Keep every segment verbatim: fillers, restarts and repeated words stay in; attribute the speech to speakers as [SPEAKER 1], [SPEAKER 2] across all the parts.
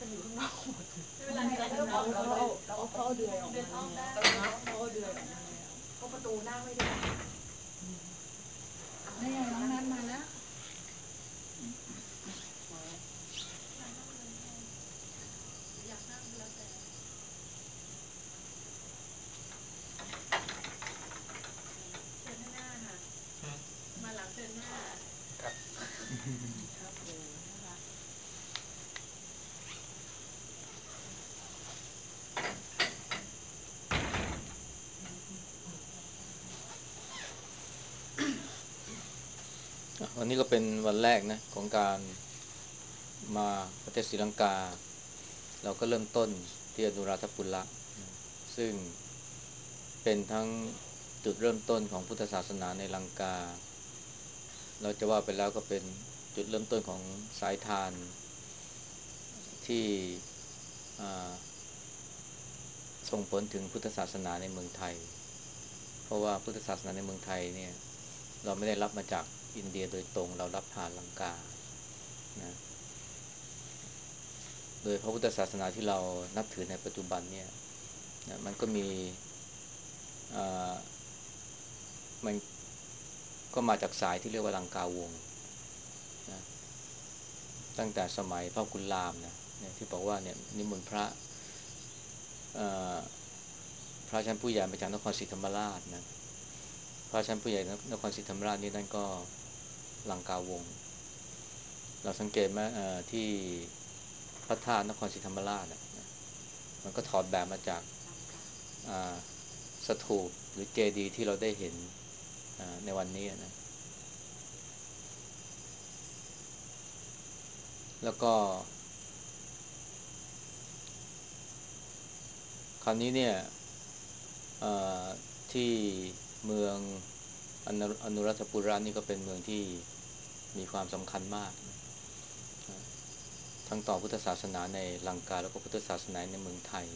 [SPEAKER 1] อยู่ข้างนอกหมด
[SPEAKER 2] ไม่เป็นไรไม่เป็นไร
[SPEAKER 1] เรา
[SPEAKER 2] เรา
[SPEAKER 1] เขาเอาเราเอาเขาเอาเดือยออก
[SPEAKER 2] เดิน
[SPEAKER 1] มา
[SPEAKER 2] อ้อมได้
[SPEAKER 1] แล้วเขาเอาเดือยออกมาแล้ว
[SPEAKER 2] เพราะประตูหน้าไม่ได้
[SPEAKER 3] นี่ไงน้องนัดมาแล้ว
[SPEAKER 2] อยากนั่งแล้วแต่เชิญหน้าค่ะมาหลังเชิญหน้า
[SPEAKER 4] ครับ
[SPEAKER 1] ครับเลยนะคะ
[SPEAKER 4] วันนี้ก็เป็นวันแรกนะของการมาประเทศศรีลังกาเราก็เริ่มต้นที่อนุราธปุระนะซึ่งเป็นทั้งจุดเริ่มต้นของพุทธศาสนาในลังกาเราจะว่าไปแล้วก็เป็นจุดเริ่มต้นของสายทานที่ส่งผลถึงพุทธศาสนาในเมืองไทยเพราะว่าพุทธศาสนาในเมืองไทยเนี่ยเราไม่ได้รับมาจากอินเดียโดยตรงเรารับผ่านลังกานะโดยพระพุทธศาสนาที่เรานับถือในปัจจุบันเนี่ยนะมันก็มีมันก็มาจากสายที่เรียกว่าลังกาวงศ์นะตั้งแต่สมัยพ่อขุนรามนะเนี่ยที่บอกว่าเนี่ยนิมนต์พระพระชั้นผู้ใหญ่มาจากนครศรีธรรมราชนะพระชั้นผู้ใหญ่นครศรีธรรมราชนี่นั่นก็ลังกาวงศ์เราสังเกตไหมที่พระธาตุนครศรีธรรมราชนะมันก็ถอดแบบมาจากสถูปหรือเจดีย์ที่เราได้เห็นในวันนี้นะแล้วก็คราวนี้เนี่ยที่เมืองอนุรัฐปุระนี่ก็เป็นเมืองที่มีความสำคัญมากนะทั้งต่อพุทธศาสนาในลังกาแล้วก็พุทธศาสนาในเมืองไทย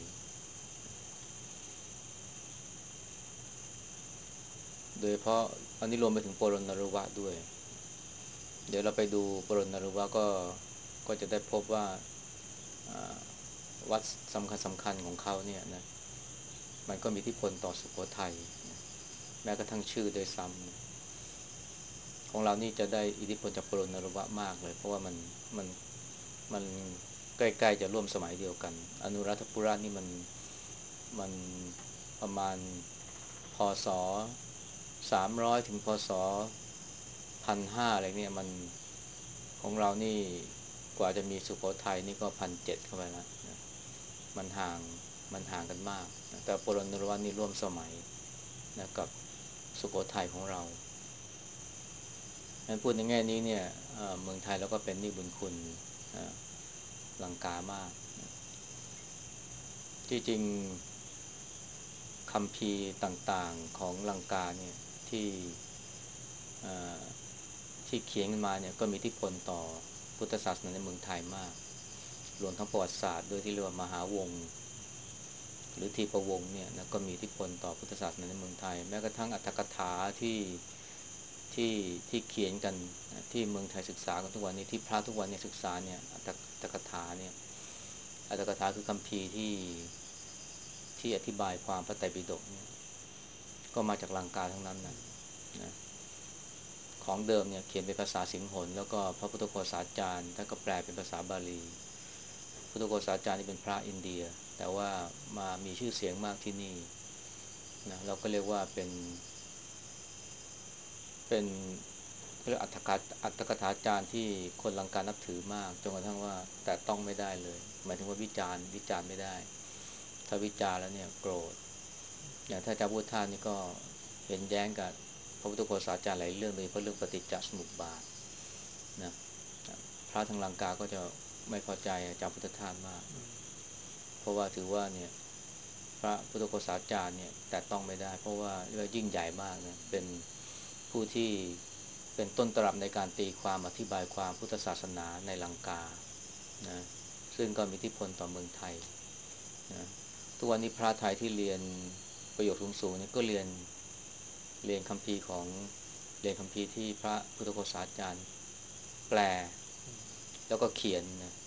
[SPEAKER 4] โดยเพราะอันนี้รวมไปถึงปรณนรุวะด้วยเดี๋ยวเราไปดูปรณนรุวะก็ก็จะได้พบว่าวัดสำคัญสำคัญของเขาเนี่ยนะมันก็มีอิทธิพลต่อสุโขทัยนะแม้กระทั่งชื่อโดยซ้ำนะของเรานี่จะได้อิทธิพลจากปรณนรุวะมากเลยเพราะว่ามันมันมันใกล้ๆจะร่วมสมัยเดียวกันอนุรัฐปุระนี่มันมันประมาณพศสามร้อยถึงพศพันห้าอะไรเนี่ยมันของเรานี่กว่าจะมีสุโขทัยนี่ก็พันเจ็ดเข้าไปแล้วนะมันห่างมันห่างกันมากนะแต่ปรณนรวานี่ร่วมสมัยนะกับสุโขทัยของเราพูดในแง่นี้เนี่ยเมืองไทยเราก็เป็นหนี้บุญคุณลังกามากนะที่จริงคัมภีร์ต่างๆของลังกาเนี่ยที่ที่เขียนมาเนี่ยก็มีอิทธิพลต่อพุทธศาสนาในเมืองไทยมากรวมทั้งประวัติศาสตร์โดยที่เรียกว่ามหาวงศ์หรือทีปวงศ์เนี่ยนะก็มีอิทธิพลต่อพุทธศาสนาในเมืองไทยแม้กระทั่งอรรถกถาที่ที่ที่เขียนกันที่เมืองไทยศึกษากันทุกวันนี้ที่พระทุกวันนี้ศึกษาเนี่ยอรรถกถาเนี่ยอรรถกถาคือคัมภีร์ที่ที่อธิบายความพระไตรปิฎกเนี่ยก็มาจากลังกาทั้งนั้นนะนะของเดิมเนี่ยเขียนเป็นภาษาสิงหนแล้วก็พระพุทธโฆษาจารย์ท่านก็แปลเป็นภาษาบาลีพุทธโฆษาจารย์นี่เป็นพระอินเดียแต่ว่ามามีชื่อเสียงมากที่นี่นะเราก็เรียกว่าเป็นเป็นเรียกอัตถกถาอัตถกถาจารย์ที่คนลังกานับถือมากจนกระทั่งว่าแต่ต้องไม่ได้เลยหมายถึงว่าวิจารณ์วิจารณ์ไม่ได้ถ้าวิจารณ์แล้วเนี่ยโกรธอย่างถ้าอาจารย์พุทธานี่ก็เห็นแย้งกับพระพุทธโฆษาจารย์หลายเรื่องเลยเพราะเรื่องปฏิจจสมุปบาทนะพระทางลังกาก็จะไม่พอใจอาจารย์พุทธทาสมากเพราะว่าถือว่าเนี่ยพระพุทธโฆษาจารย์เนี่ยแต่ต้องไม่ได้เพราะว่าเรียกว่ายิ่งใหญ่มากนะเป็นผู้ที่เป็นต้นตรับในการตีความอธิบายความพุทธศาสนาในลังกานะซึ่งก็มีอิทธิพลต่อเมืองไทยนะทุกวันนี้พระไทยที่เรียนประโยคสูงๆนี่ก็เรียนเรียนคัมภีร์ของเรียนคัมภีร์ที่พระพุทธโฆษาจารย์แปลแล้วก็เขียนนะ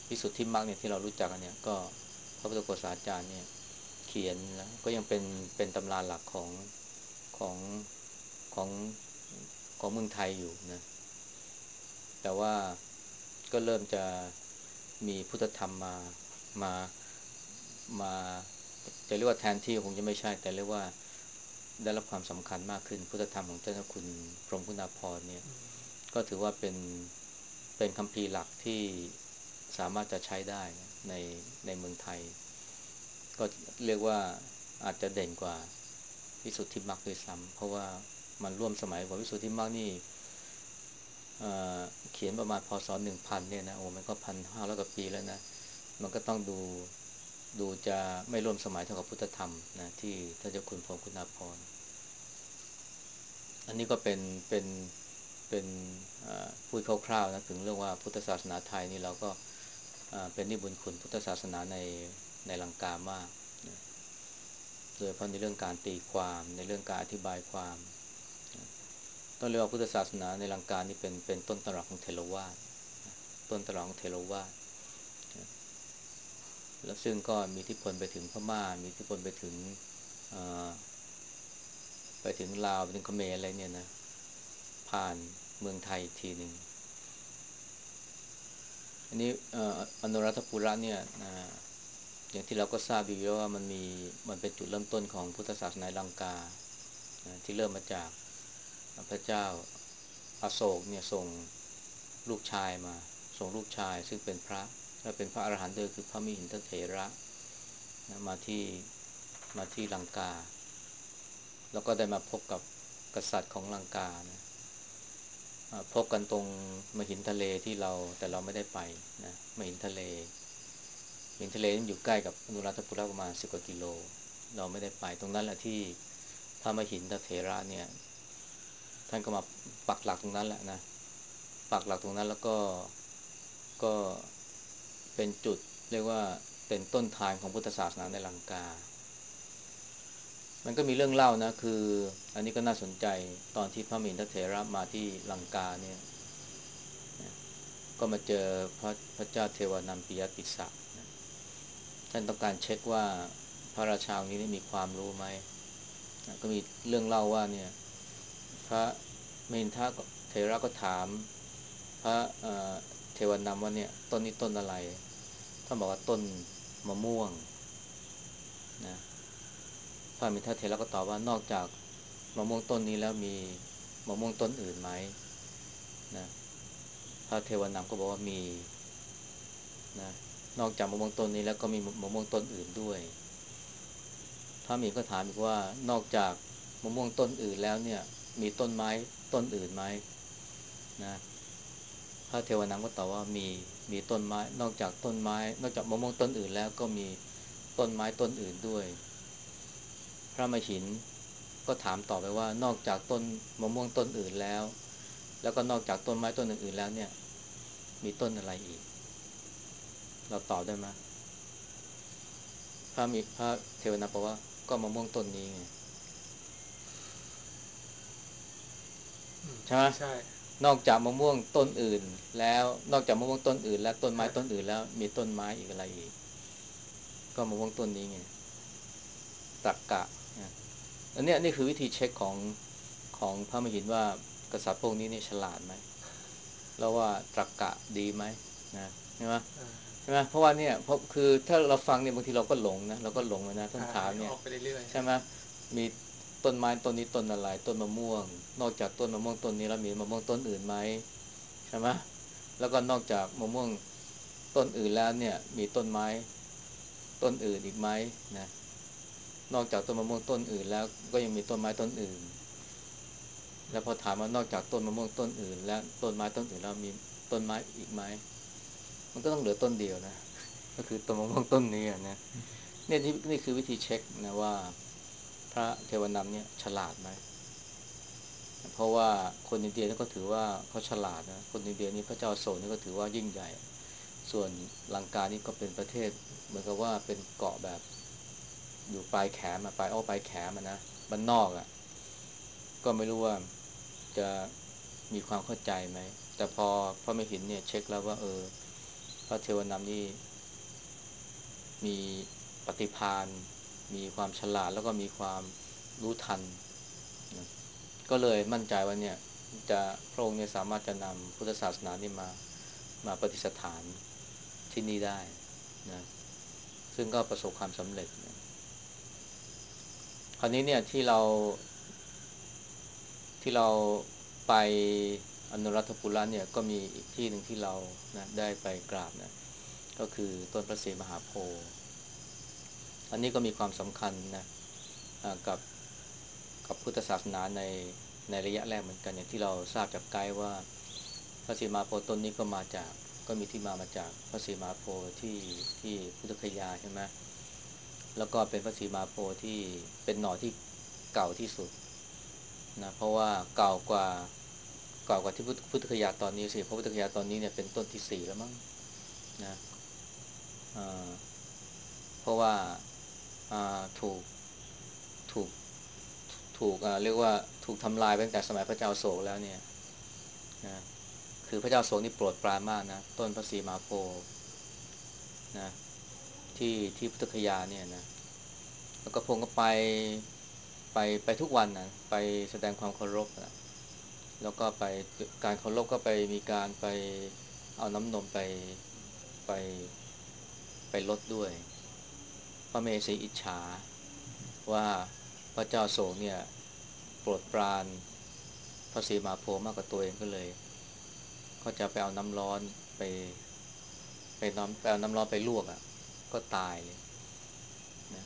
[SPEAKER 4] วิสุทธิมรรคเนี่ยที่เรารู้จักกันเนี่ยก็พระพุทธโฆษาจารย์เนี่ยเขียนแล้วก็ยังเป็นเป็นตำราหลักของของของของเมืองไทยอยู่นะแต่ว่าก็เริ่มจะมีพุทธธรรมมามามาจะเรียกว่าแทนที่คงจะไม่ใช่แต่เรียกว่าได้รับความสำคัญมากขึ้นพุทธธรรมของเจ้าคุณพรหมคุณาภรณ์เนี่ยก็ถือว่าเป็นเป็นคัมภีร์หลักที่สามารถจะใช้ได้ในในเมืองไทยก็เรียกว่าอาจจะเด่นกว่าวิสุทธิมรรคด้วยซ้ำเพราะว่ามันร่วมสมัยกว่าวิสุทธิมรรคนี่เอ่อเขียนประมาณพศหนึ่งพันเนี่ยนะโอ้มันก็พันห้าร้อยกว่าปีแล้วนะมันก็ต้องดูดูจะไม่ร่วมสมัยเท่ากับพุทธธรรมนะที่ท่านเจ้าคุณพรหมคุณาภรณ์อันนี้ก็เป็นเป็นเป็นพูดคร่าวๆนะถึงเรื่องว่าพุทธศาสนาไทยนี่เราก็เป็นนิบุญคุณพุทธศาสนาในในลังกามากนะโดยเฉพาะในเรื่องการตีความในเรื่องการอธิบายความนะต้องเรียกว่าพุทธศาสนาในลังกานี่เป็นเป็นต้นตำรับของเทรวาทนะต้นตำรับของเทรวาทนะแล้วซึ่งก็มีอิทธิพลไปถึงพม่ามีอิทธิพลไปถึงไปถึงลาวไปถึงเขมรอะไรเนี่ยนะผ่านเมืองไทยอีกทีหนึ่งอันนี้อนุรัฐปุระเนี่ยอย่างที่เราก็ทราบอยู่แล้วว่ามันมีมันเป็นจุดเริ่มต้นของพุทธศาสนาลังกาที่เริ่มมาจากพระเจ้าอโศกเนี่ยส่งลูกชายมาส่งลูกชายซึ่งเป็นพระและเป็นพระอรหันต์ด้วยคือพระมิหินทเถระมาที่มาที่ลังกาแล้วก็ได้มาพบกับกษัตริย์ของลังกานะพบกันตรงมหินทะเลที่เราแต่เราไม่ได้ไปนะมหินทะเลมหินทะเลนั้นอยู่ใกล้กับอนุรัฐปุระประมาณสิบกว่ากิโลเราไม่ได้ไปตรงนั้นแหละที่พระมหินทเถระเนี่ยท่านก็มาปักหลักตรงนั้นแหละนะปักหลักตรงนั้นแล้วก็ก็เป็นจุดเรียกว่าเป็นต้นทางของพุทธศาสนาในลังกามันก็มีเรื่องเล่านะคืออันนี้ก็น่าสนใจตอนที่พระมหินทเถระมาที่ลังกาเนี่ยก็มาเจอพระพระเจ้าเทวานัมปิยติสสะนะท่านต้องการเช็คว่าพระราชาองค์นี้มีความรู้ไหมนะก็มีเรื่องเล่าว่าเนี่ยพระมหินทเถระก็ถามพระเทวานัมว่าเนี่ยต้นนี้ต้นอะไรท่านบอกว่าต้นมะม่วงนะพระมหินทเถระก็ตอบว่านอกจากมะม่วงต้นนี้แล้วมีมะม่วงต้นอื่นไหมนะพระเทวานามก็บอกว่ามีนะนอกจากมะม่วงต้นนี้แล้วก็มีมะม่วงต้นอื่นด้วยพระมหินก็ถามอีกว่านอกจากมะม่วงต้นอื่นแล้วเนี่ยมีต้นไม้ต้นอื่นไหมนะพระเทวานามก็ตอบว่ามีมีต้นไม้นอกจากต้นไม้นอกจากมะม่วงต้นอื่นแล้วก็มีต้นไม้ต้นอื่นด้วยพระมหินก็ถามต่อไปว่านอกจากต้นมะม่วงต้นอื่นแล้วแล้วก็นอกจากต้นไม้ต้นอื่นๆแล้วเนี่ยมีต้นอะไรอีกเราตอบได้ไหมพระมิพระเทวนาบอกว่าก็มะม่วงต้นนี้ไงใช่ไหมใช่นอกจากมะม่วงต้นอื่นแล้วนอกจากมะม่วงต้นอื่นแล้วต้นไม้ต้นอื่นแล้วมีต้นไม้อีกอะไรอีกก็มะม่วงต้นนี้ไงตรรกะอันนี้นี่คือวิธีเช็คของของพระมหินว่ากษัตริย์พวกนี้นี่ฉลาดไหมแล้วว่าตรรกะดีไหมนะใช่ไหมใช่ไหมเพราะว่าเนี่ยเพราะคือถ้าเราฟังเนี่ยบางทีเราก็หลงนะเราก็หลงไปนะท่านถามเนี่ยใช่ไหมมีต้นไม้ต้นนี้ต้นอะไรต้นมะม่วงนอกจากต้นมะม่วงต้นนี้แล้วมีมะม่วงต้นอื่นไหมใช่ไหมแล้วก็นอกจากมะม่วงต้นอื่นแล้วเนี่ยมีต้นไม้ต้นอื่นอีกไหมนะนอกจากต้นมะม่วงต้นอื่นแล้วก็ยังมีต้นไม้ต้นอื่นแล้วพอถามว่านอกจากต้นมะม่วงต้นอื่นแล้วต้นไม้ต้นอื่นแล้วมีต้นไม้อีกไหมมันก็ต้องเหลือต้นเดียวนะก็คือต้นมะม่วงต้นนี้นะเนี่ยนี่นี่คือวิธีเช็คนะว่าพระเทวนัมเนี่ยฉลาดไหมเพราะว่าคนอินเดียนี่ก็ถือว่าเขาฉลาดนะคนอินเดียนี่พระเจ้าโศกนี่ก็ถือว่ายิ่งใหญ่ส่วนลังกานี่ก็เป็นประเทศเหมือนกับว่าเป็นเกาะแบบอยู่ปลายแขนมาปลายอ้อปลายแขนมานะบ้านนอกอ่ะก็ไม่รู้ว่าจะมีความเข้าใจไหมแต่พอพระมหินเนี่ยเช็คแล้วว่าเออพระเทวนามนี่มีปฏิภาณมีความฉลาดแล้วก็มีความรู้ทันนะก็เลยมั่นใจว่าเนี่ยจะพระองค์เนี่ยสามารถจะนำพุทธศาสนานี่มามาประดิษฐานที่นี่ได้นะซึ่งก็ประสบความสำเร็จนะคราวนี้เนี่ยที่เราที่เราไปอนุรัฐปุระเนี่ยก็มีอีกที่หนึ่งที่เรานะได้ไปกราบนะก็คือต้นพระศรีมหาโพธิ์อันนี้ก็มีความสำคัญนะกับกับพุทธศาสนาในในระยะแรกเหมือนกันอย่างที่เราทราบจากไกด์ว่าพระศรีมหาโพธิ์ต้นนี้ก็มาจากก็มีที่มามาจากพระศรีมหาโพธิ์ที่ที่พุทธคยาใช่ไหมแล้วก็เป็นพระศรีมหาโพธิ์ที่เป็นหน่อที่เก่าที่สุดนะเพราะว่าเก่ากว่าเก่ากว่าที่พุทธคยาตอนนี้สิเพราะพุทธคยาตอนนี้เนี่ยเป็นต้นที่สี่แล้วมั้งนะอ่าเพราะว่าอ่าถูกถูกถูกอ่าเรียกว่าถูกทำลายไปตั้งแต่สมัยพระเจ้าอโศกแล้วเนี่ยนะคือพระเจ้าอโศกนี่โปรดปรานมากนะต้นพระศรีมหาโพธิ์นะที่ที่พุทธคยาเนี่ยนะแล้วก็พงก็ไปไปไปทุกวันนะไปแสดงความเคารพนะแล้วก็ไปการเคารพก็ไปมีการไปเอาน้ำนมไปไปไปลดด้วยพระเมสสิอิจฉาว่าพระเจ้าโศกเนี่ยโปรดปรานพระศรีมหาโพธิ์มากกว่าตัวเองก็เลยก็จะไปเอาน้ำร้อนไปไปน้ำไปเอาน้ำร้อนไปลวกอ่ะก็ตายเลยนะ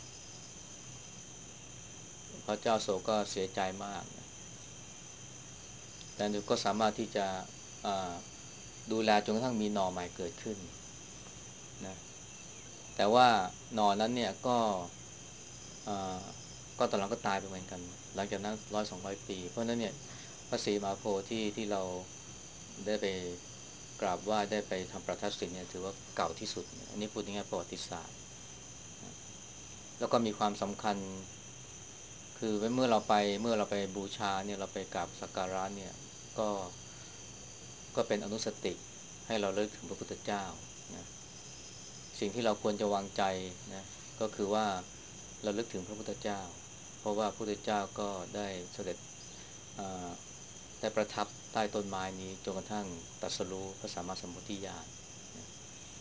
[SPEAKER 4] พระเจ้าโศกก็เสียใจมากนะแต่ก็สามารถที่จะดูแลจนกระทั่งมีหน่อใหม่เกิดขึ้นนะแต่ว่าหน่อนั้นเนี่ยก็ก็ตอนหลังก็ตายไปเหมือนกันหลังจากนั้นร้อยสองร้อยปีเพราะนั้นเนี่ยพระศรีมหาโพธิ์ที่ที่เราได้ไปกราบไหว้ได้ไปทำประทักษิณเนี่ยถือว่าเก่าที่สุดอันนี้พูดในแง่ประวัติศาสตร์แล้วก็มีความสำคัญคือเมื่อเราไปเมื่อเราไปบูชาเนี่ยเราไปกราบสักการะเนี่ยก็ก็เป็นอนุสติให้เราเลิกถึงพระพุทธเจ้านะสิ่งที่เราควรจะวางใจนะก็คือว่าเราลึกถึงพระพุทธเจ้าเพราะว่าพระพุทธเจ้าก็ได้เสด็จได้ประทับใต้ต้นไม้นี้จนกระทั่งตรัสรู้พระสัมมาสัมพุทธญาณนะ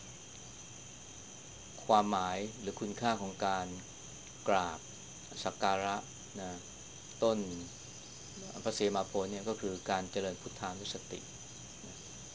[SPEAKER 4] ความหมายหรือคุณค่าของการกราบสักการะนะต้นพระศรีมหาโพธิ์เนี่ยก็คือการเจริญพุทธานุสตินะ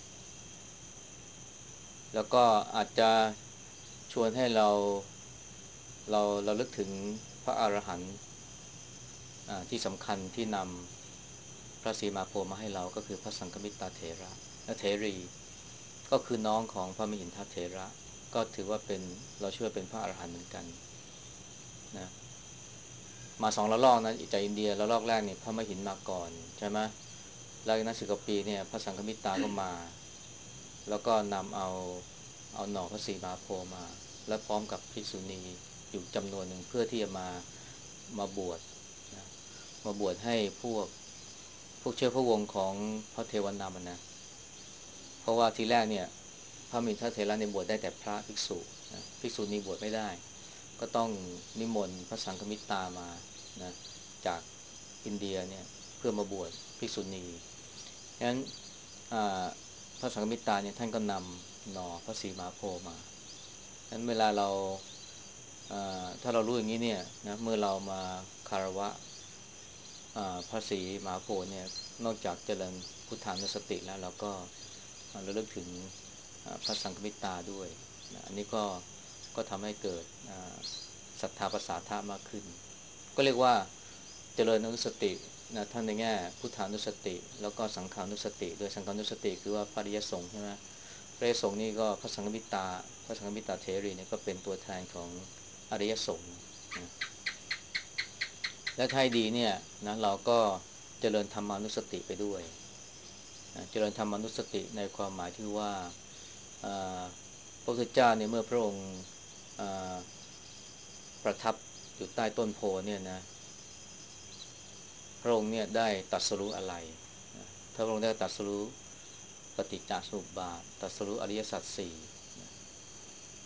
[SPEAKER 4] แล้วก็อาจจะชวนให้เราเราเราลึกถึงพระอรหันต์ที่สำคัญที่นำพระศรีมหาโพธิ์มาให้เราก็คือพระสังฆมิตรเถระและเถรีก็คือน้องของพระมหินทเถระก็ถือว่าเป็นเราเชื่อเป็นพระอรหันต์เหมือนกันนะมาสองระลอกนะจากอินเดียระลอกแรกเนี่ยพระมหินมาก่อนใช่ไหมแล้วอีกนั้นสิบกว่าปีเนี่ยพระสังฆมิตรก็มาแล้วก็นำเอาเอาหน่อพระศรีมหาโพธิ์มาและพร้อมกับภิกษุณีอยู่จำนวนหนึ่งเพื่อที่จะมามาบวชนะมาบวชให้พวกพวกเชื้อพระวงศ์ของพระเทวนามันนะเพราะว่าทีแรกเนี่ยพระมหินทเถระในบวชได้แต่พระภิกษุนะภิกษุณีบวชไม่ได้ก็ต้องนิมนต์พระสังฆมิตรมานะจากอินเดียเนี่ยเพื่อมาบวชภิกษุณีฉะนั้นพระสังฆมิตรเนี่ยท่านก็นำหน่อพระศรีมหาโพธิ์มาฉะนั้นเวลาเราถ้าเรารู้อย่างนี้เนี่ยนะเมื่อเรามาคารวะพระศรีมหาโพธิ์เนี่ยนอกจากเจริญพุทธานุสติแล้วเราก็ระลึกถึงพระสังฆมิตรด้วยนะอันนี้ก็ก็ทำให้เกิดศรัทธาประสาทะมากขึ้นก็เรียกว่าเจริญอนุสตินะทั้งในแง่พุทธานุสติแล้วก็สังขานุสติโดยสังขานุสติคือว่าพระอริยสงฆ์ใช่ไหมพระอริยสงฆ์นี่ก็พระสังฆมิตรพระสังฆมิตรเถรีเนี่ยก็เป็นตัวแทนของอริยสงฆ์นะและท้ายดีเนี่ยนะเราก็เจริญธรรมานุสติไปด้วยนะเจริญธรรมานุสติในความหมายที่ว่าพระพุทธเจ้าเนี่ยเมื่อพระองค์ประทับอยู่ใต้ต้นโพเนี่ยนะพระองค์เนี่ยได้ตรัสรู้อะไรนะถ้าพระองค์ได้ตรัสรู้ปฏิจจสมุปบาทตรัสรู้อริยสัจสี่นะ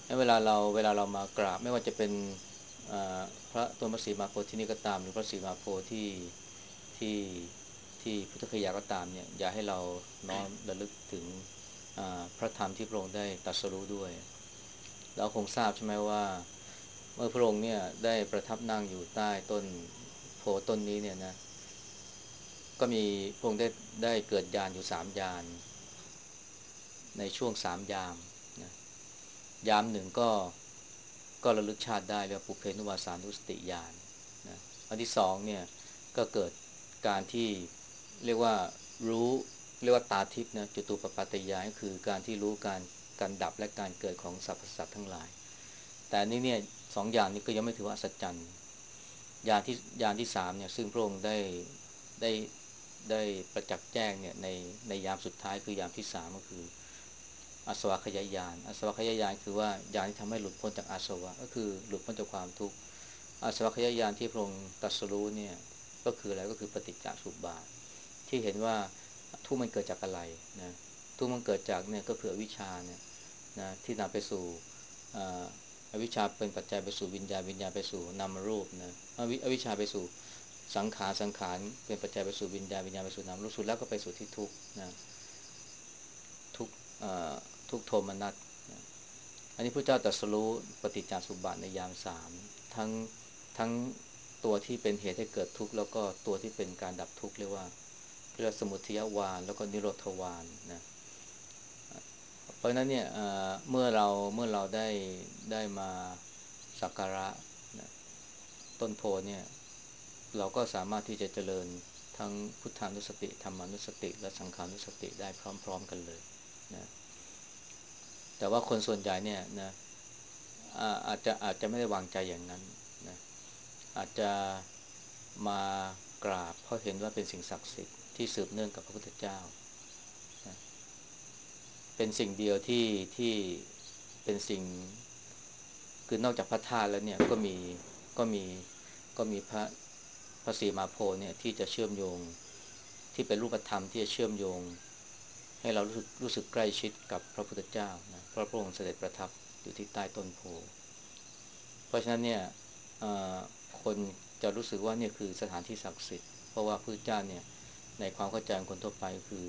[SPEAKER 4] เวลาเราเวลาเรามากราบไม่ว่าจะเป็นพระต้นพระศรีมหาโพธิ์ที่นี่ก็ตามหรือพระศรีมหาโพธิ์ที่ที่ที่พุทธคยาก็ตามเนี่ยอย่าให้เราน้อมระลึกถึงพระธรรมที่พระองค์ได้ตรัสรู้ด้วยเราคงทราบใช่ไหมว่าเมื่อพระองค์เนี่ยได้ประทับนั่งอยู่ใต้ต้นโพต้นนี้เนี่ยนะก็มีพระองค์ได้ได้เกิดญาณอยู่สามญาณในช่วงสามยามนะยามหนึ่งก็ก็ระลึกชาติได้เรียกว่าปุเพนุวาสานุสติญาณนะอันที่สองเนี่ยก็เกิดการที่เรียกว่ารู้เรียกว่าตาทิพย์นะจตุปปัตตญาณก็คือการที่รู้การการดับและการเกิดของสรรพสัตว์ทั้งหลายแต่นี่เนี่ยสองอย่างนี้ก็ยังไม่ถือว่าอัศจรรย์ญาณที่ญาณที่สามเนี่ยซึ่งพระองค์ได้ได้ได้ประจักษ์แจ้งเนี่ยในในยามสุดท้ายคือยามที่สามก็คืออาสวะขยายานอาสวะขยายานคือว่าญาณที่ทำให้หลุดพ้นจากอาสวะก็คือหลุดพ้นจากความทุกข์อาสวะขยายานที่พระองค์ตรัสรู้เนี่ยก็คืออะไรก็คือปฏิจจสมุปบาทที่เห็นว่าทุกข์มันเกิดจากอะไรนะทุกข์มันเกิดจากเนี่ยก็คืออวิชชาเนี่ยนะที่นำไปสู่อวิชชาเป็นปัจจัยไปสู่วิญญาณวิญญาณไปสู่นามรูปนะอวิชชาไปสู่สังขารสังขารเป็นปัจจัยไปสู่วิญญาณวิญญาณไปสู่นามรูปสุดแล้วก็ไปสู่ที่ทุกข์นะทุกทุกโทมนัสอันนี้พระเจ้าตรัสรู้ปฏิจจสมุปบาทในยามสามทั้งทั้งตัวที่เป็นเหตุให้เกิดทุกข์แล้วก็ตัวที่เป็นการดับทุกข์เรียกว่าเรียกว่าสมุทัยวาลแล้วก็นิโรธวาลนะเพราะฉะนั้นเนี่ยเมื่อเราเมื่อเราได้ได้มาสักการะนะต้นโพเนี่ยเราก็สามารถที่จะเจริญทั้งพุทธานุสติธรรมานุสติและสังขานุสติได้พร้อมๆกันเลยนะแต่ว่าคนส่วนใหญ่เนี่ยนะอาจจะอาจจะไม่ได้วางใจอย่างนั้นนะอาจจะมากราบเพราะเห็นว่าเป็นสิ่งศักดิ์สิทธิ์ที่สืบเนื่องกับพระพุทธเจ้านะเป็นสิ่งเดียวที่ที่เป็นสิ่งคือนอกจากพระธาตุแล้วเนี่ยก็มีก็มีก็มีพระพระศรีมหาโพธิ์เนี่ยที่จะเชื่อมโยงที่เป็นรูปธรรมที่จะเชื่อมโยงให้เรารู้สึกรู้สึกใกล้ชิดกับพระพุทธเจ้านะเพราะพระองค์เสด็จประทับอยู่ที่ใต้ต้นโพเพราะฉะนั้นเนี่ยคนจะรู้สึกว่าเนี่ยคือสถานที่ศักดิ์สิทธิ์เพราะว่าพระพุทธเจ้าเนี่ยในความเข้าใจของคนทั่วไปคือ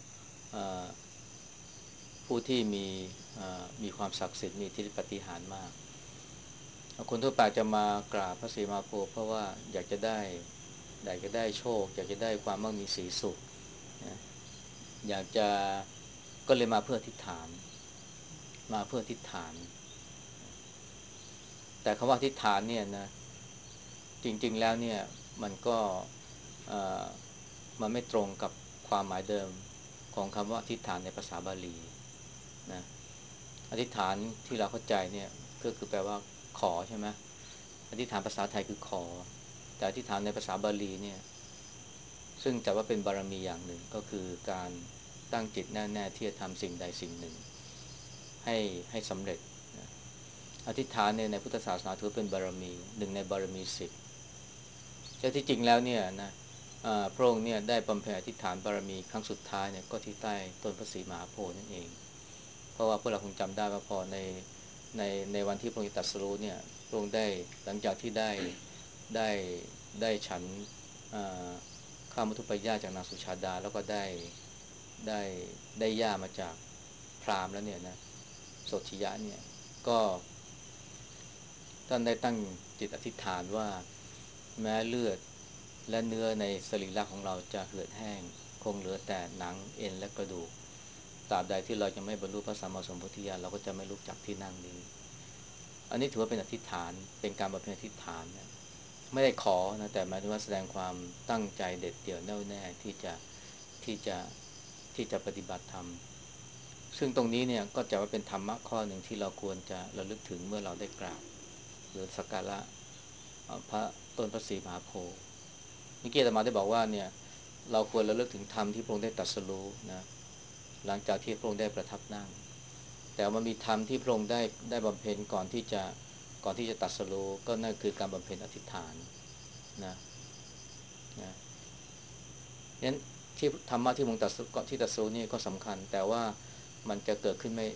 [SPEAKER 4] ผู้ที่มีมีความศักดิ์สิทธิ์มีอิทธิปาฏิหาริย์มากคนทั่วไปจะมากราบพระศรีมหาโพธิ์เพราะว่าอยากจะได้อยากจะได้โชคอยากจะได้ความมั่งมีสีสุขนะอยากจะก็เลยมาเพื่ออธิษฐานมาเพื่ออธิษฐานแต่คำว่าอธิษฐานเนี่ยนะจริงๆแล้วเนี่ยมันก็มันไม่ตรงกับความหมายเดิมของคำว่าอธิษฐานในภาษาบาลีนะอธิษฐานที่เราเข้าใจเนี่ยก็คือแปลว่าขอใช่ไหมอธิษฐานภาษาไทยคือขอแต่อธิษฐานในภาษาบาลีเนี่ยซึ่งจัดว่าเป็นบารมีอย่างหนึ่งก็คือการตั้งจิตแน่ๆที่จะทำสิ่งใดสิ่งหนึ่งให้ให้สำเร็จนะอธิษฐานเนี่ยในพุทธศาสนาถือเป็นบารมีหนึ่งในบารมีสิบแต่ที่จริงแล้วเนี่ยนะพระองค์เนี่ยได้บำเพ็ญอธิษฐานบารมีครั้งสุดท้ายเนี่ยก็ที่ใต้ต้นพระศรีมหาโพธิ์นั่นเองเพราะว่าพวกเราคงจำได้ว่าพอในในในวันที่พระองค์ตรัสรู้เนี่ยพระองค์ได้หลังจากที่ได้ได้ได้ฉันข้าวมัทุปายาจากนางสุชาดาแล้วก็ได้ได้ได้ย่ามาจากพราหมณ์แล้วเนี่ยนะโสธิยะเนี่ยก็ท่านได้ตั้งจิตอธิษฐานว่าแม้เลือดและเนื้อในสรีระของเราจะเหือดแห้งคงเหลือแต่หนังเอ็นและกระดูกตราบใดที่เราจะไม่บรรลุพระสัมมาสัมพุทธญาณเราก็จะไม่ลุกจากที่นั่งนี้อันนี้ถือว่าเป็นอธิษฐานเป็นการบำเพ็ญอธิษฐานนะไม่ได้ขอนะแต่หมายถึงว่าแสดงความตั้งใจเด็ดเดี่ยวแน่วแน่ที่จะที่จะที่จะปฏิบัติธรรมซึ่งตรงนี้เนี่ยก็จะว่าเป็นธรรมะข้อหนึ่งที่เราควรจะระลึกถึงเมื่อเราได้กราบหรือสักการะพระต้นพระศรีมหาโพธิ์เมื่อกี้อาตมาได้บอกว่าเนี่ยเราควรระลึกถึงธรรมที่พระองค์ได้ตรัสรู้นะหลังจากที่พระองค์ได้ประทับนั่งแต่มันมีธรรมที่พระองค์ได้ได้บำเพ็ญก่อนที่จะก่อนที่จะตรัสรู้ก็นั่นคือการบำเพ็ญอธิษฐานนะนะงั้นที่ธรรมะที่พระองค์ตรัสที่ตรัสรู้นี่ก็สำคัญแต่ว่ามันจะเกิดขึ้นไม่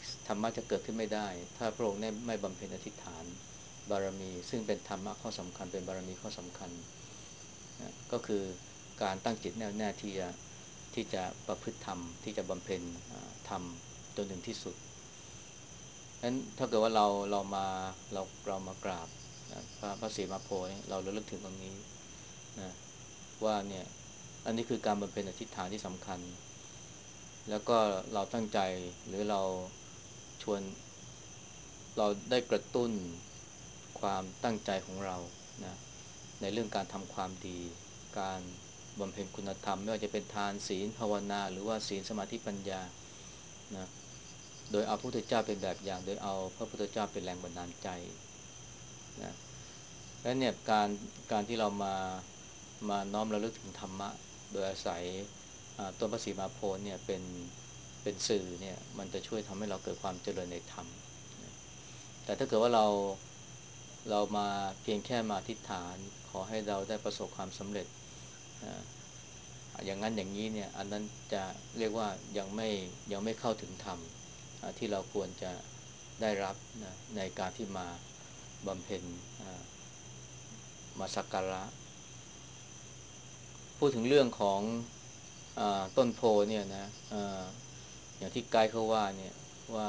[SPEAKER 4] ธรรมะจะเกิดขึ้นไม่ได้ถ้าพระองค์ไม่บำเพ็ญอธิษฐานบารมีซึ่งเป็นธรรมะข้อสำคัญเป็นบารมีข้อสำคัญนะก็คือการตั้งจิตแน่วแน่ที่จะที่จะประพฤติธรรมที่จะบำเพ็ญธรรมจนถึงที่สุดนั้นถ้าเกิดว่าเราเรามาเราเรามากราบนะพระพระศรีมาโพธิ์เราระลึกถึงตรงนี้นะว่าเนี่ยอันนี้คือการบำเพ็ญอธิษฐานที่สำคัญแล้วก็เราตั้งใจหรือเราชวนเราได้กระตุ้นความตั้งใจของเรานะในเรื่องการทำความดีการบำเพ็ญคุณธรรมไม่ว่าจะเป็นทานศีลภาวนาหรือว่าศีลสมาธิปัญญานะโดยเอาพระพุทธเจ้าเป็นแบบอย่างโดยเอาพระพุทธเจ้าเป็นแรงบันดาลใจนะและเนี่ยการการที่เรามามาน้อมระลึกถึงธรรมะโดยอาศัยต้นพระศรีมาโพธิ์เนี่ยเป็นเป็นสื่อเนี่ยมันจะช่วยทำให้เราเกิดความเจริญในธรรมนะแต่ถ้าเกิดว่าเราเรามาเพียงแค่มาอธิษฐานขอให้เราได้ประสบความสำเร็จอย่างนั้นอย่างนี้เนี่ยอันนั้นจะเรียกว่ายังไม่ยังไม่เข้าถึงธรรมที่เราควรจะได้รับนะในการที่มาบำเพ็ญมาสักการะพูดถึงเรื่องของอต้นโพเนี่ยนะออย่างที่ไกด์เขาว่าเนี่ยว่า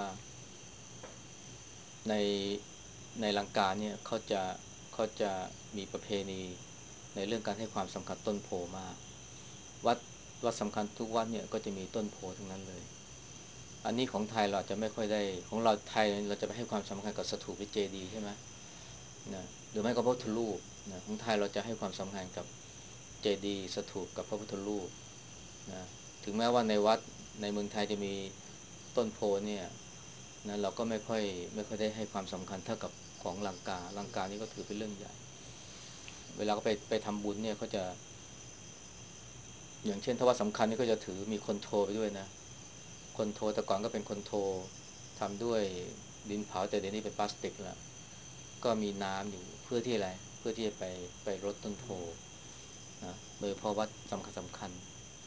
[SPEAKER 4] ในในลังกาเนี่ยเขาจะเขาจะมีประเพณีในเรื่องการให้ความสำคัญต้นโพมากวัดวัดสำคัญทุกวัดเนี่ยก็จะมีต้นโพทั้งนั้นเลยอันนี้ของไทยเราจะไม่ค่อยได้ของเราไทยเราจะไปให้ความสำคัญกับสถูปหรือเจดีย์ใช่ไหมนะหรือไม่ก็พระพุทธรูปนะของไทยเราจะให้ความสำคัญกับเจดีย์สถูปกับพระพุทธรูปนะถึงแม้ว่าในวัดในเมืองไทยจะมีต้นโพเนี่ยนะเราก็ไม่ค่อยไม่ค่อยได้ให้ความสำคัญเท่ากับของลังกาลังกานี่ก็ถือเป็นเรื่องใหญ่เวลาก็ไปไปทำบุญเนี่ยเขาจะอย่างเช่นถ้าว่าสำคัญนี่ก็จะถือมีคนโทไปด้วยนะคนโทแต่ก่อนก็เป็นคนโททำด้วยดินเผาแต่เดี๋ยวนี้เป็นพลาสติกแล้วก็มีน้ำอยู่เพื่อที่อะไรเพื่อที่จะไปไปรดต้นโพนะโดยเพราะวัดสำคัญสำคัญ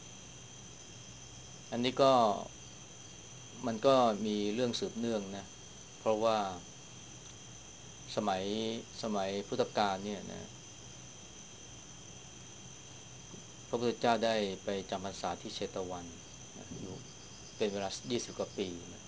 [SPEAKER 4] อันนี้ก็มันก็มีเรื่องสืบเนื่องนะเพราะว่าสมัยสมัยพุทธกาลเนี่ยนะพระพุทธเจ้าได้ไปจำพรรษาที่เชตวันนะอยู่เป็นเวลายี่สิบกว่าปีนะ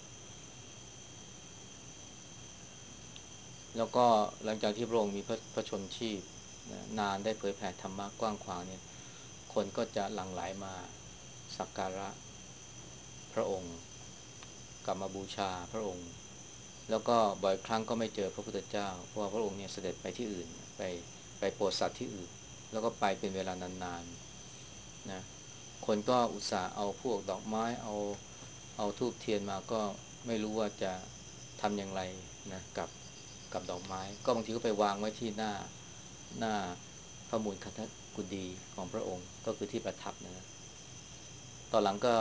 [SPEAKER 4] แล้วก็หลังจากที่พระองค์มีพระพระชนชีพนะนานได้เผยแผ่ธรรมะกว้างขวางเนี่ยคนก็จะหลั่งไหลมาสักการะพระองค์กลับมาบูชาพระองค์แล้วก็บ่อยครั้งก็ไม่เจอพระพุทธเจ้าเพราะว่าพระองค์เนี่ยเสด็จไปที่อื่นไปไปโปรดสัตว์ที่อื่นแล้วก็ไปเป็นเวลานานๆนะคนก็อุตส่าห์เอาพวกดอกไม้เอาเอาธูปเทียนมาก็ไม่รู้ว่าจะทำอย่างไรนะกับกับดอกไม้ก็บางทีก็ไปวางไว้ที่หน้าหน้าพระมูลคัทกุฎีของพระองค์ก็คือที่ประทับนะตอนหลังก็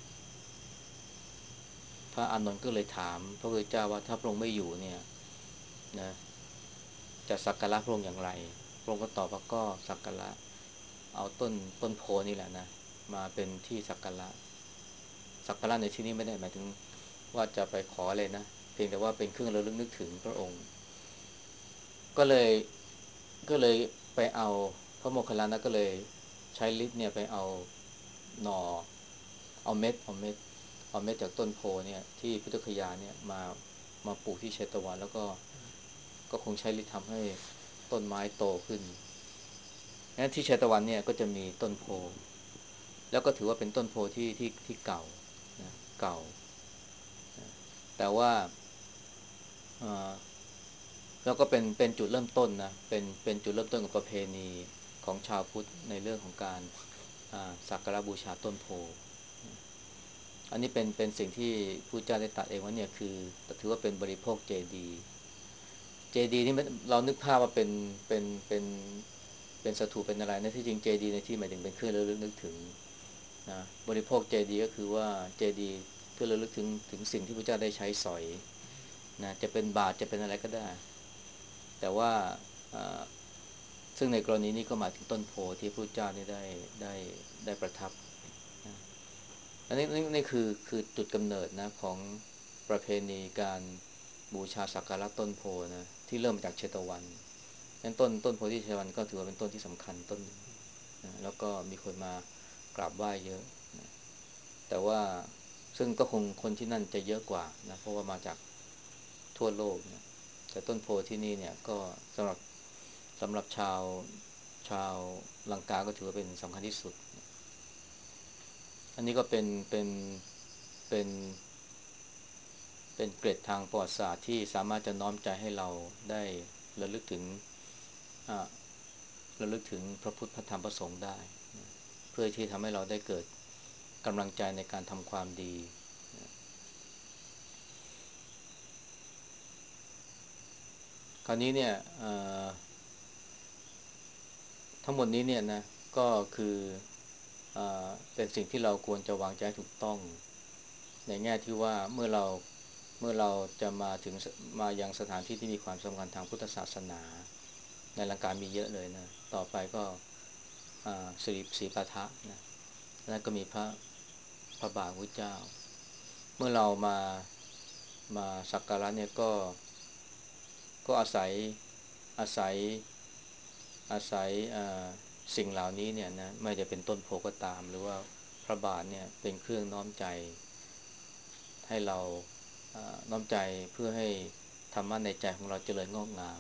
[SPEAKER 4] พระอานนท์ก็เลยถามพระพุทธเจ้าว่าถ้าพระองค์ไม่อยู่เนี่ยนะจะสักการะพระองค์อย่างไรพระองค์ก็ตอบว่าก็สักการะเอาต้นต้นโพนี่แหละนะมาเป็นที่สักการะสักการะในที่นี้ไม่ได้หมายถึงว่าจะไปขอเลยนะเพียงแต่ว่าเป็นเครื่องระลึกนึกถึงพระองค์ก็เลยก็เลยไปเอาพระโมคคัลลานะก็เลยใช้ฤทธิ์เนี่ยไปเอาหน่อเอาเม็ดเอาเม็ดเอาเม็ดจากต้นโพเนี่ยที่พุทธคยาเนี่ยมามาปลูกที่เชตวันแล้วก็ก็คงใช้ฤทธิ์ทำให้ต้นไม้โตขึ้นงั้นที่เชตวันเนี่ยก็จะมีต้นโพแล้วก็ถือว่าเป็นต้นโพที่ที่ที่เก่านะเก่านะแต่ว่าเอ่อ แล้วก็เป็นเป็นจุดเริ่มต้นนะเป็นเป็นจุดเริ่มต้นของประเพณีของชาวพุทธในเรื่องของการสักการะบูชาต้นโพอันนี้เป็นเป็นสิ่งที่พระเจ้าได้ตรัสเองว่าเนี่ยคือถือว่าเป็นบริโภคเจดีย์เจดีย์นี่เรานึกภาพว่าเป็นเป็นเป็นเป็นสถูปเป็นอะไรนะที่จริงเจดีย์ในที่หมายถึงเป็นเครื่องระลึกนึกถึงนะบริโภคเจดีย์ก็คือว่าเจดีย์เพื่อระลึกถึงถึงสิ่งที่พระเจ้าได้ใช้สอยนะจะเป็นบาตรจะเป็นอะไรก็ได้แต่ว่าซึ่งในกรณีนี้ก็หมายถึงต้นโพที่พระพุทธเจ้านี่ได้ได้ได้ประทับนะอันนี้นี่นี่คือคือจุดกำเนิดนะของประเพณีการบูชาสักการะต้นโพนะที่เริ่มมาจากเชตวันนั้นต้นต้นโพธิเชตวันก็ถือว่าเป็นต้นที่สำคัญต้นหนึ่งนะแล้วก็มีคนมากราบไหว้เยอะนะแต่ว่าซึ่งก็คงคนที่นั่นจะเยอะกว่านะเพราะว่ามาจากทั่วโลกนะแต่ต้นโพที่นี่เนี่ยก็สำหรับสำหรับชาวชาวลังกาก็ถือว่าเป็นสำคัญที่สุดอันนี้ก็เป็นเป็นเป็นเป็นเกร็ดทางประวัติศาสตร์ที่สามารถจะน้อมใจให้เราได้ระลึกถึงอ่าระลึกถึงพระพุทธพระธรรมพระสงฆ์ได้นะเพื่อที่ทำให้เราได้เกิดกำลังใจในการทำความดีนะคราวนี้เนี่ยทั้งหมดนี้เนี่ยนะก็คืออเป็นสิ่งที่เราควรจะวางใจถูกต้องในแง่ที่ว่าเมื่อเราเมื่อเราจะมาถึงมายังสถานที่ที่มีความสำคัญทางพุทธศาสนาในลังกามีเยอะเลยนะต่อไปก็สิริสีปะทะนะแล้วก็มีพระพระบาทพระเจ้าเมื่อเรามามาสักการะเนี่ยก็ก็อาศัยอาศัยอาศัยสิ่งเหล่านี้เนี่ยนะไม่จะเป็นต้นโพก็ตามหรือว่าพระบาทเนี่ยเป็นเครื่องน้อมใจให้เราน้อมใจเพื่อให้ธรรมะในใจของเราเจริญงอกงาม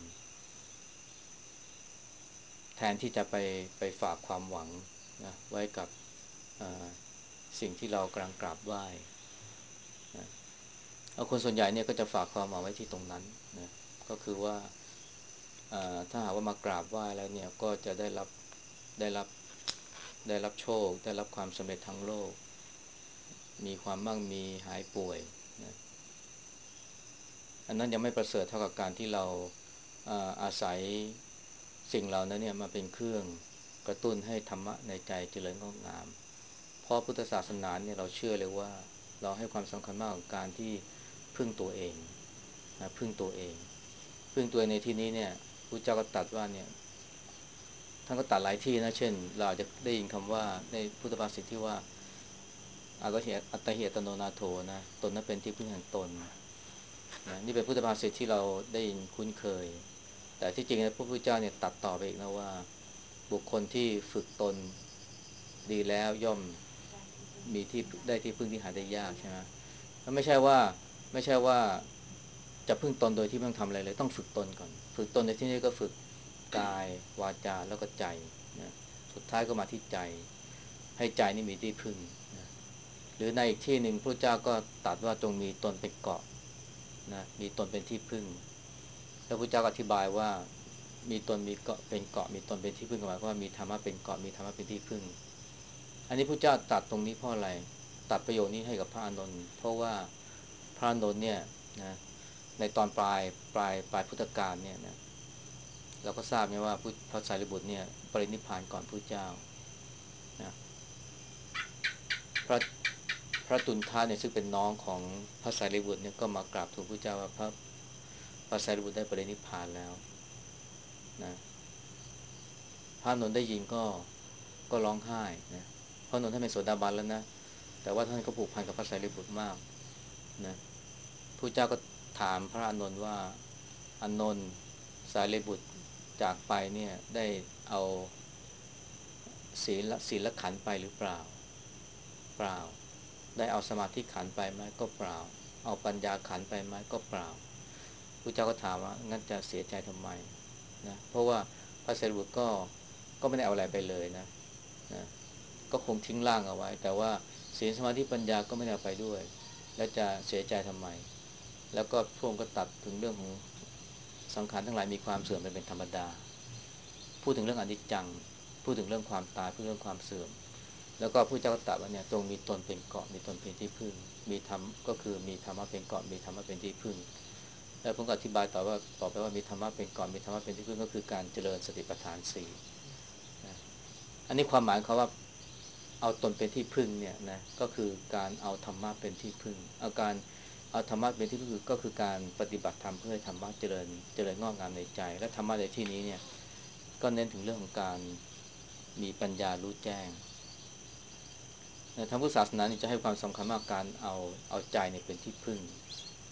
[SPEAKER 4] แทนที่จะไปไปฝากความหวังนะไว้กับสิ่งที่เรากำลังกราบไหว้นะเอาคนส่วนใหญ่เนี่ยก็จะฝากความหวังไว้ที่ตรงนั้นนะก็คือว่าถ้าหากว่ามากราบไหว้แล้วเนี่ยก็จะได้รับได้รับได้รับโชคได้รับความสำเร็จทางโลกมีความมั่งมีหายป่วยนะอันนั้นยังไม่ประเสริฐเท่ากับการที่เราอาอาศัยสิ่งเหล่านั้นเนี่ยมาเป็นเครื่องกระตุ้นให้ธรรมะในใจเจริญงอกงามเพราะพุทธศาสนาเนี่ยเราเชื่อเลยว่าเราให้ความสำคัญมากกับการที่พึ่งตัวเองนะพึ่งตัวเองพึ่งตัวเองในที่นี้เนี่ยพระเจ้าก็ตรัสว่าเนี่ยท่านก็ตรัสหลายที่นะเช่นเราจะได้ยินคำว่าในพุทธภาษิตที่ว่าอัตเหตอัตเหตโนนาโถนะตนนั้นเป็นที่พึ่งแห่งตนนะนี่เป็นพุทธภาษิตที่เราได้ยินคุ้นเคยแต่ที่จริงนะพระพุทธเจ้าเนี่ยตัดต่อไปอีกนะว่าบุคคลที่ฝึกตนดีแล้วย่อมมีที่ได้ที่พึ่งที่หาได้ยากใช่ไหมมันไม่ใช่ว่าไม่ใช่ว่าจะพึ่งตนโดยที่ไม่ต้องทำอะไรเลยต้องฝึกตนก่อนฝึกตนในที่นี้ก็ฝึกกายวาจาแล้วก็ใจนะสุดท้ายก็มาที่ใจให้ใจนี่มีที่พึ่งนะหรือในอีกที่หนึ่งพระเจ้าก็ตรัสว่าจงมีตนเป็นเกาะนะมีตนเป็นที่พึ่งแล้วพระเจ้าอธิบายว่ามีตนมีเกาะเป็นเกาะมีตนเป็นที่พึ่งหมายความว่ามีธรรมะเป็นเกาะมีธรรมะเป็นที่พึ่งอันนี้พระเจ้าตรัสตรงนี้เพราะอะไรตัดประโยชน์นี้ให้กับพระอานนท์เพราะว่าพระอานนท์เนี่ยนะในตอนปลายปลายปลายพุทธกาลเนี่ยนะเราก็ทราบไงว่าพระสารีบุตรเนี่ยปรินิพพานก่อนพระเจ้านะพระพระตุลทาเนี่ยซึ่งเป็นน้องของพระสารีบุตรเนี่ยก็มากราบทูลพระเจ้าว่าพระพระสารีบุตรได้ปรินิพพานแล้วนะพระอานนท์ได้ยินก็ก็ร้องไห้นะพระอานนท์ท่านเป็นโสดาบันแล้วนะแต่ว่าท่านก็ผูกพันกับพระสารีบุตรมากนะพระเจ้าก็ถามพระอานนท์ว่าอานนท์สารีบุตรจากไปเนี่ยได้เอาศีลศีลขันธ์ไปหรือเปล่าเปล่าได้เอาสมาธิขันธ์ไปไหมก็เปล่าเอาปัญญาขันธ์ไปไหมก็เปล่าพระเจ้าก็ถามว่างั้นจะเสียใจทำไมนะเพราะว่าพระสารีบุตรก็ก็ไม่ได้เอาอะไรไปเลยนะนะก็คงทิ้งร่างเอาไว้แต่ว่าศีลสมาธิปัญญาก็ไม่ได้เอาไปด้วยแล้วจะเสียใจทำไมแล้วก็พระองค์ก็ตัดถึงเรื่องของสังขารทั้งหลายมีความเสื่อมไปเป็นธรรมดาพูดถึงเรื่องอนิจจังพูดถึงเรื่องความตายพูดเรื่องความเสื่อมแล้วก็พระเจ้าก็ตรัสว่าเนี่ยจงมีตนเป็นเกาะมีตนเป็นที่พึ่งมีธรรมก็คือมีธรรมะเป็นเกาะมีธรรมะเป็นที่พึ่งแล้วผมก็อธิบายต่อว่าต่อไปว่ามีธรรมะเป็นเกาะมีธรรมะเป็นที่พึ่งก็คือการเจริญสติปัฏฐานสี่นะอันนี้ความหมายเขาว่าเอาตนเป็นที่พึ่งเนี่ยนะก็คือการเอาธรรมะเป็นที่พึ่งเอาการเอาธรรมะเป็นที่พึ่งก็คือการปฏิบัติธรรมเพื่อให้ธรรมะเจริญเจริญงอกงามในใจและธรรมะในที่นี้เนี่ยก็เน้นถึงเรื่องของการมีปัญญารู้แจ้งทางพุทธศาสนานี่จะให้ความสำคัญมากการเอาเอาใจเนี่ยเป็นที่พึ่ง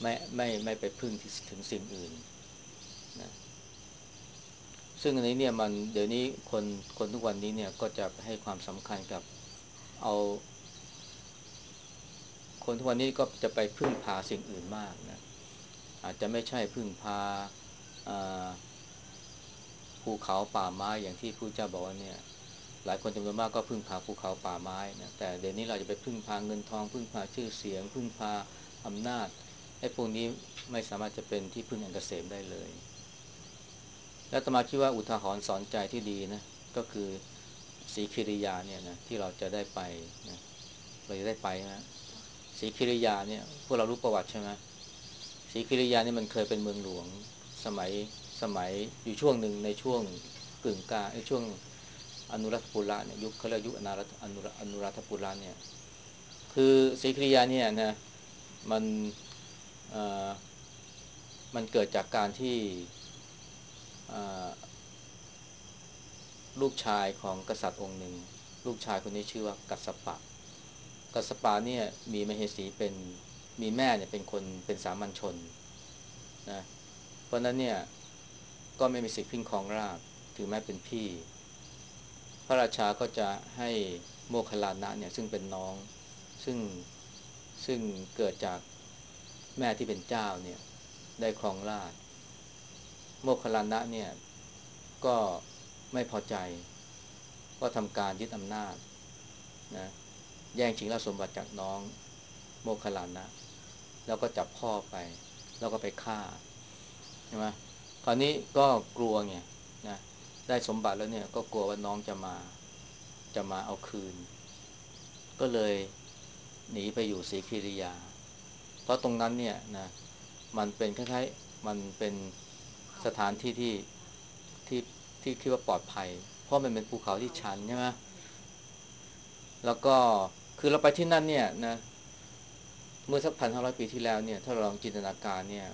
[SPEAKER 4] ไม่ไม่ไม่ไปพึ่งถึงสิ่งอื่นนะซึ่งอันนี้เนี่ยมันเดี๋ยวนี้คนคนทุกวันนี้เนี่ยก็จะให้ความสำคัญกับเอาคนทุกวันนี้ก็จะไปพึ่งพาสิ่งอื่นมากนะอาจจะไม่ใช่พึ่งพาภูเขาป่าไม้อย่างที่พระเจ้าบอกว่าเนี่ยหลายคนจำนวนมากก็พึ่งพาภูเขาป่าไม้นะแต่เดี๋ยวนี้เราจะไปพึ่งพาเงินทองพึ่งพาชื่อเสียงพึ่งพาอำนาจไอ้พวกนี้ไม่สามารถจะเป็นที่พึ่งอันเกษมได้เลยและอาตมาคิดว่าอุทาหรณ์สอนใจที่ดีนะก็คือศรีคิริยาเนี่ยนะที่เราจะได้ไปนะเราจะได้ไปนะศรีคิริยาเนี่ยพวกเรารู้ประวัติใช่ไหมศรีคิริยานี่มันเคยเป็นเมืองหลวงสมัยสมัยอยู่ช่วงหนึ่งในช่วงกึ่งกลางในช่วงอนุรัฐปุระเนี่ยยุคเขาเรียกยุคอนารัฐอนุรัฐอนุรัฐปุระเนี่ยคือศรีคิริยาเนี่ยนะมันเอ่อมันเกิดจากการที่เอ่อลูกชายของกษัตริย์องค์หนึ่งลูกชายคนนี้ชื่อว่ากัสสปะกัสสปะเนี่ยมีมเหสีเป็นมีแม่เนี่ยเป็นคนเป็นสามัญชนนะเพราะนั้นเนี่ยก็ไม่มีสิทธิ์ขึ้นครองราชย์ถึงแม้เป็นพี่พระราชาก็จะให้โมคคัลลานะเนี่ยซึ่งเป็นน้องซึ่งซึ่งเกิดจากแม่ที่เป็นเจ้าเนี่ยได้ครองราชย์โมคคัลลานะเนี่ยก็ไม่พอใจก็ทำการยึดอำนาจนะแย่งชิงราชสมบัติจากน้องโมคคัลลานะแล้วก็จับพ่อไปแล้วก็ไปฆ่าใช่ไหมคราวนี้ก็กลัวไงนะได้สมบัติแล้วเนี่ยก็กลัวว่าน้องจะมาจะมาเอาคืนก็เลยหนีไปอยู่ศรีคิริยาเพราะตรงนั้นเนี่ยนะมันเป็นคล้ายๆมันเป็นสถานที่ที่ที่ที่คิดว่าปลอดภัยเพราะมันเป็นภูเขาที่ชันใช่ไหมแล้วก็คือเราไปที่นั่นเนี่ยนะเมื่อสักพันห้าร้อยปีที่แล้วเนี่ยถ้าเราลองจินตนาการเนี่ย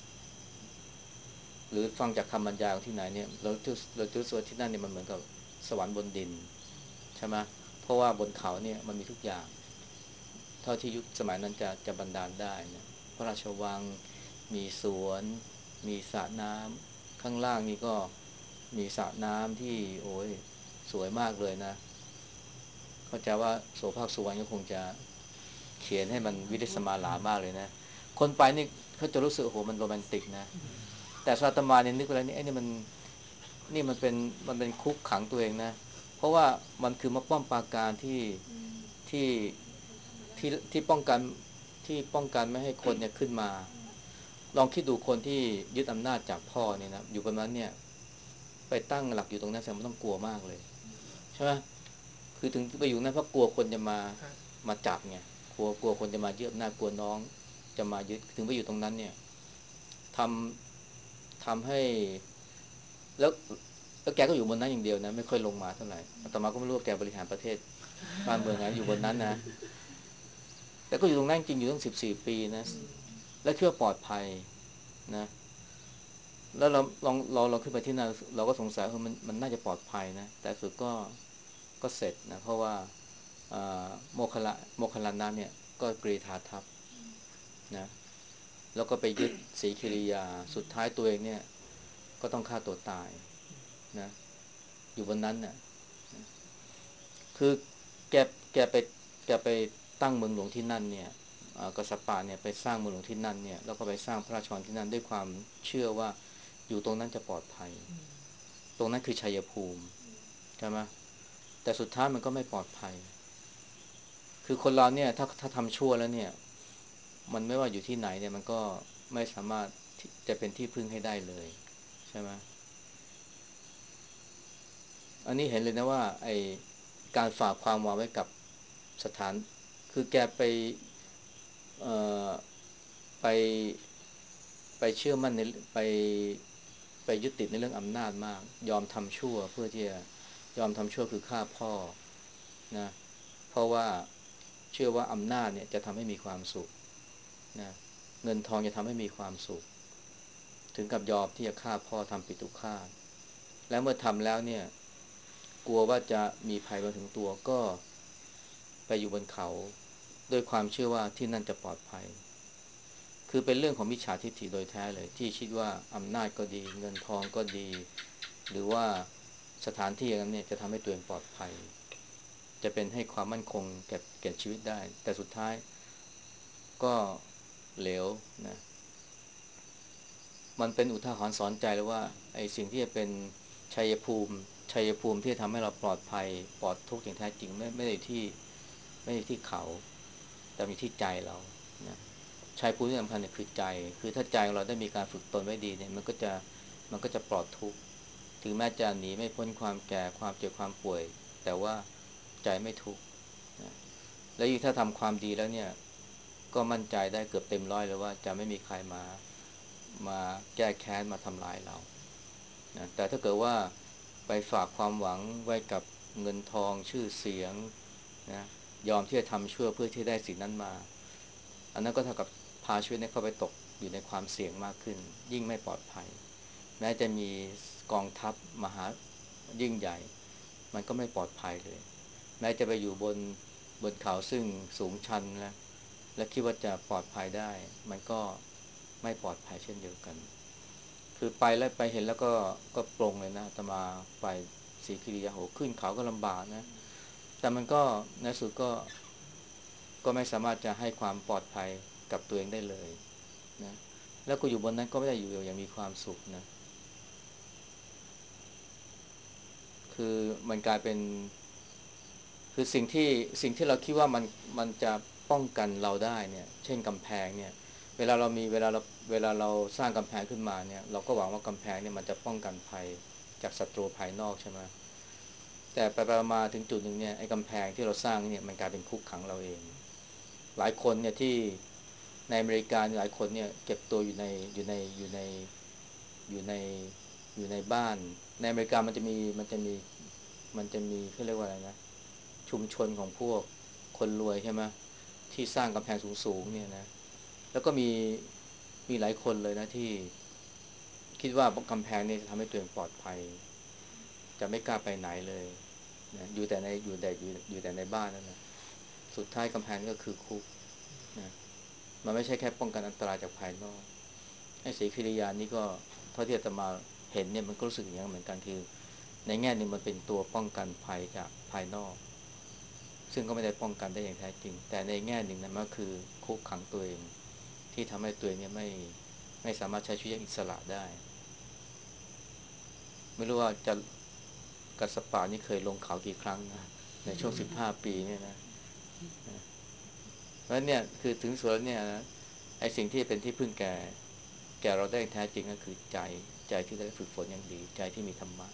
[SPEAKER 4] หรือฟังจากคำบรรยายของที่ไหนเนี่ยเราจะเราจะรู้สึกว่าที่นั่นเนี่ยมันเหมือนกับสวรรค์บนดินใช่ไหมเพราะว่าบนเขาเนี่ยมันมีทุกอย่างเท่าที่ยุคสมัยนั้นจะจะบรรดาลได้นะพระราชวังมีสวนมีสระน้ำข้างล่างนี่ก็มีสระน้ำที่โอ้ยสวยมากเลยนะเข้าใจว่าโสภาคสุวรรณก็คงจะเขียนให้มันวิริสมาหลามากเลยนะคนไปนี่เขาจะรู้สึกโอ้โหมันโรแมนติกนะแต่สาตมาเนี่ยนึกไปแล้วนี่ไอ้นี่มันนี่มันเป็นมันเป็นคุกขังตัวเองนะเพราะว่ามันคือมาป้อมปราการที่ที่ที่ที่ป้องกันที่ป้องกันไม่ให้คนเนี่ยขึ้นมาลองคิดดูคนที่ยึดอำนาจจากพ่อเนี่ยนะอยู่ประมาณเนี่ยไปตั้งหลักอยู่ตรงนั้นแสดงว่าต้องกลัวมากเลยใช่ไหมคือถึงไปอยู่นั้นเพราะกลัวคนจะมามาจับไงกลัวกลัวคนจะมายึดอำนาจกลัวน้องจะมายึดถึงไปอยู่ตรงนั้นเนี่ยทำทำให้แล้วแล้วแกก็อยู่บนนั้นอย่างเดียวนะไม่ค่อยลงมาเท่าไหร่อาตมาก็ไม่รู้ว่าแกบริหารประเทศบ้านเมืองไงอยู่บนนั้นนะแต่ก็อยู่ตรงนั้นจริงอยู่ตั้งสิบสี่ปีนะและคิดว่าปลอดภัยนะแล้วเราลองเราเราขึ้นไปที่นั่นเราก็สงสัยว่ามันมันน่าจะปลอดภัยนะแต่สุดก็ก็เสร็จนะเพราะว่าโมคคลลาโมคคัลลานะเนี่ยก็กรีธาทัพนะแล้วก็ไปยึดศรีคิริยาสุดท้ายตัวเองเนี่ยก็ต้องฆ่าตัวตายนะอยู่บนนั้นน่ะคือแกแกไปแกไปตั้งเมืองหลวงที่นั่นเนี่ยกัสสปะเนี่ยไปสร้างเมืองหลวงที่นั่นเนี่ยแล้วก็ไปสร้างพระราชวังที่นั่นด้วยความเชื่อว่าอยู่ตรงนั้นจะปลอดภัยตรงนั้นคือชัยภูมิใช่ไหมแต่สุดท้ายมันก็ไม่ปลอดภัยคือคนเราเนี่ยถ้าถ้าทำชั่วแล้วเนี่ยมันไม่ว่าอยู่ที่ไหนเนี่ยมันก็ไม่สามารถจะเป็นที่พึ่งให้ได้เลยใช่ไหมอันนี้เห็นเลยนะว่าไอการฝากความหวังไว้กับสถานคือแกไปเอ่อไปไปเชื่อมั่นในไปไปยึดติดในเรื่องอำนาจมากยอมทำชั่วเพื่อที่จะยอมทำชั่วคือฆ่าพ่อนะเพราะว่าเชื่อว่าอำนาจเนี่ยจะทำให้มีความสุขนะเงินทองจะทำให้มีความสุขถึงกับยอมที่จะฆ่าพ่อทำปิตุฆาตแล้วเมื่อทำแล้วเนี่ยกลัวว่าจะมีภัยมาถึงตัวก็ไปอยู่บนเขาด้วยความเชื่อว่าที่นั่นจะปลอดภัยคือเป็นเรื่องของมิจฉาทิฏฐิโดยแท้เลยที่คิดว่าอำนาจก็ดีเงินทองก็ดีหรือว่าสถานที่อย่างนั้นเนี่ยจะทำให้ตัวเองปลอดภัยจะเป็นให้ความมั่นคงแก่แก่ชีวิตได้แต่สุดท้ายก็เหลวนะมันเป็นอุทาหรณ์สอนใจเลยว่าไอ้สิ่งที่จะเป็นชัยภูมิชัยภูมิที่จะทำให้เราปลอดภัยปลอดทุกข์อย่างแท้จริงไม่ไม่ได้ที่ไม่ได้ที่เขาแต่มีที่ใจเรานะชัยภูมิที่สำคัญเนี่ยคือใจคือถ้าใจของเราได้มีการฝึกตนไว้ดีเนี่ยมันก็จะมันก็จะปลอดทุกข์ถึงแม้จะหนีไม่พ้นความแก่ความเจ็บความป่วยแต่ว่าใจไม่ทุกข์นะแล้วยิ่งถ้าทำความดีแล้วเนี่ยก็มั่นใจได้เกือบเต็มร้อยเลยว่าจะไม่มีใครมามาแก้แค้นมาทำร้ายเรานะแต่ถ้าเกิดว่าไปฝากความหวังไว้กับเงินทองชื่อเสียงนะยอมที่จะทำชั่วเพื่อที่ได้สิ่งนั้นมาอันนั้นก็เท่ากับพาชีวิตเข้าไปตกอยู่ในความเสี่ยงมากขึ้นยิ่งไม่ปลอดภัยแม้จะมีกองทัพมหายิ่งใหญ่มันก็ไม่ปลอดภัยเลยแม้จะไปอยู่บนบนเขาซึ่งสูงชันนะและคิดว่าจะปลอดภัยได้มันก็ไม่ปลอดภัยเช่นเดียวกันคือไปแล้วไปเห็นแล้วก็ก็ปลงเลยนะอาตมาไปศรีคิริยาโหขึ้นเขาก็ลำบากนะแต่มันก็ในสุดก็ก็ไม่สามารถจะให้ความปลอดภัยกับตัวเองได้เลยนะแล้วก็อยู่บนนั้นก็ไม่ได้อยู่อย่างมีความสุขนะคือมันกลายเป็นคือสิ่งที่สิ่งที่เราคิดว่ามันมันจะป้องกันเราได้เนี่ยเช่นกำแพงเนี่ยเวลาเรามีเวลาเราเวลาเราสร้างกำแพงขึ้นมาเนี่ยเราก็หวังว่ากำแพงเนี่ยมันจะป้องกันภัยจากศัตรูภายนอกใช่ไหมแต่ไปๆมาถึงจุดหนึ่งเนี่ยไอ้กำแพงที่เราสร้างเนี่ยมันกลายเป็นคุกขังเราเองหลายคนเนี่ยที่ในอเมริกาหลายคนเนี่ยเก็บตัวอยู่ในอยู่ในอยู่ในอยู่ในอยู่ในบ้านในอเมริกามันจะมีมันจะมีมันจะมีเขาเรียกว่าอะไรนะชุมชนของพวกคนรวยใช่ไหมที่สร้างกำแพงสูงๆเนี่ยนะแล้วก็มีมีหลายคนเลยนะที่คิดว่ากำแพงนี้จะทำให้ตัวเองปลอดภัยจะไม่กล้าไปไหนเลยนะอยู่แต่ในอยู่แต่อยู่อยู่แต่ในบ้านนั่นนะสุดท้ายกำแพงก็คือคุกนะมันไม่ใช่แค่ป้องกันอันตรายจากภายนอกไอ้ศรีคิริยานนี่ก็เท่าที่อาตมาเห็นเนี่ยมันก็รู้สึกอย่างนั้นเหมือนกันคือในแง่นึงมันเป็นตัวป้องกันภัยจากภายนอกซึ่งก็ไม่ได้ป้องกันได้อย่างแท้จริงแต่ในแง่หนึ่งนะมันก็คือคุกขังตัวเองที่ทำให้ตัวเองเนี่ยไม่ไม่สามารถใช้ชีวิตอย่างอิสระได้ไม่รู้ว่าจะกัสปานี่เคยลงเขากี่ครั้งนะในช่วงสิบห้าปีเนี่ยนะเพราะเนี่ยคือถึงส่วนเนี่ยนะไอ้สิ่งที่เป็นที่พึ่งแก่แก่เราได้แท้จริงก็คือใจใจที่ได้ฝึกฝนอย่างดีใจที่มีธรรมะ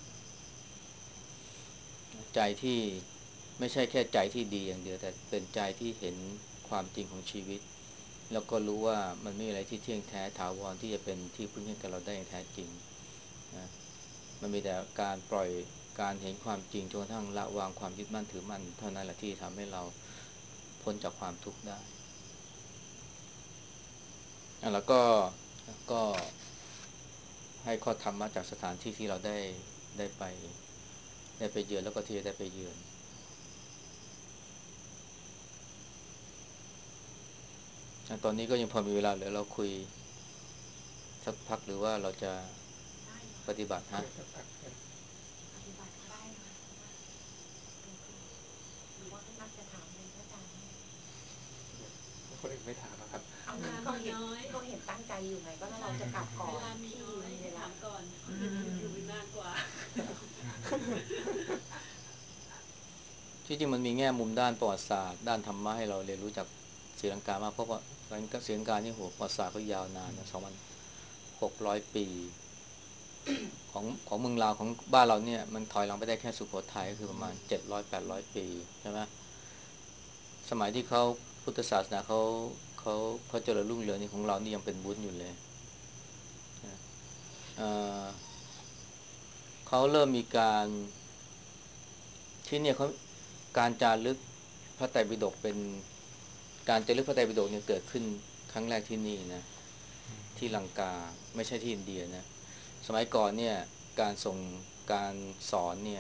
[SPEAKER 4] ใจที่ไม่ใช่แค่ใจที่ดีอย่างเดียวแต่เป็นใจที่เห็นความจริงของชีวิตแล้วก็รู้ว่ามันไม่มีอะไรที่เที่ยงแท้ถาวรที่จะเป็นที่พึ่งให้กับเราได้อย่างแท้จริงนะมันมีแต่การปล่อยการเห็นความจริงจนกระทั่งละวางความยึดมั่นถือมั่นเท่านั้นแหละที่ทำให้เราพ้นจากความทุกข์ได้แล้วก็ก็ให้ข้อธรรมะจากสถานที่ที่เราได้ได้ไปได้ไปเยือนแล้วก็ที่จะได้ไปเยือนตอนนี้ก็ยังพอมีเวลาเหลือเราคุยสักพักหรือว่าเราจะ
[SPEAKER 2] ได้เหรอ
[SPEAKER 4] ปฏิบัติฮะ
[SPEAKER 2] ปฏิบัติก็ได้ค่ะเพราะว่ามันก็หรือว่านัดจะถามอะไรพระอาจารย์เนี่ย
[SPEAKER 3] คนอื่นไม่ถามครับ
[SPEAKER 2] เอางั้นก็เห็นก็เห็นตั้งใจอยู่ไงก็ถ้าเราจะกลับก่อนพี่มีเวลาก่อนคนอื่นอยู่นานกว่า
[SPEAKER 4] ที่จริงมันมีแง่มุมด้านประวัติศาสตร์ด้านธรรมะให้เราเรียนรู้จากศรีลังกามากเพราะว่าศรีลังกานี่โหประวัติศาสตร์ก็ยาวนานนะสองพันหกร้อยปีของของเมืองลาวของบ้านเราเนี่ยมันถอยหลังไปได้แค่สุโขทัยก็คือประมาณเจ็ดร้อยแปดร้อยปีใช่ไหมสมัยที่เขาพุทธศาสนาเขาเขาเขาเจริญรุ่งเรืองนี่ของเรานี่ยังเป็นบุญอยู่เลยนะเอ่อเขาเริ่มมีการที่เนี่ยเขาการจารึกพระไตรปิฎกเป็นการจารึกพระไตรปิฎกเนี่ยเกิดขึ้นครั้งแรกที่นี่นะที่ลังกาไม่ใช่ที่อินเดียนะสมัยก่อนเนี่ยการส่งการสอนเนี่ย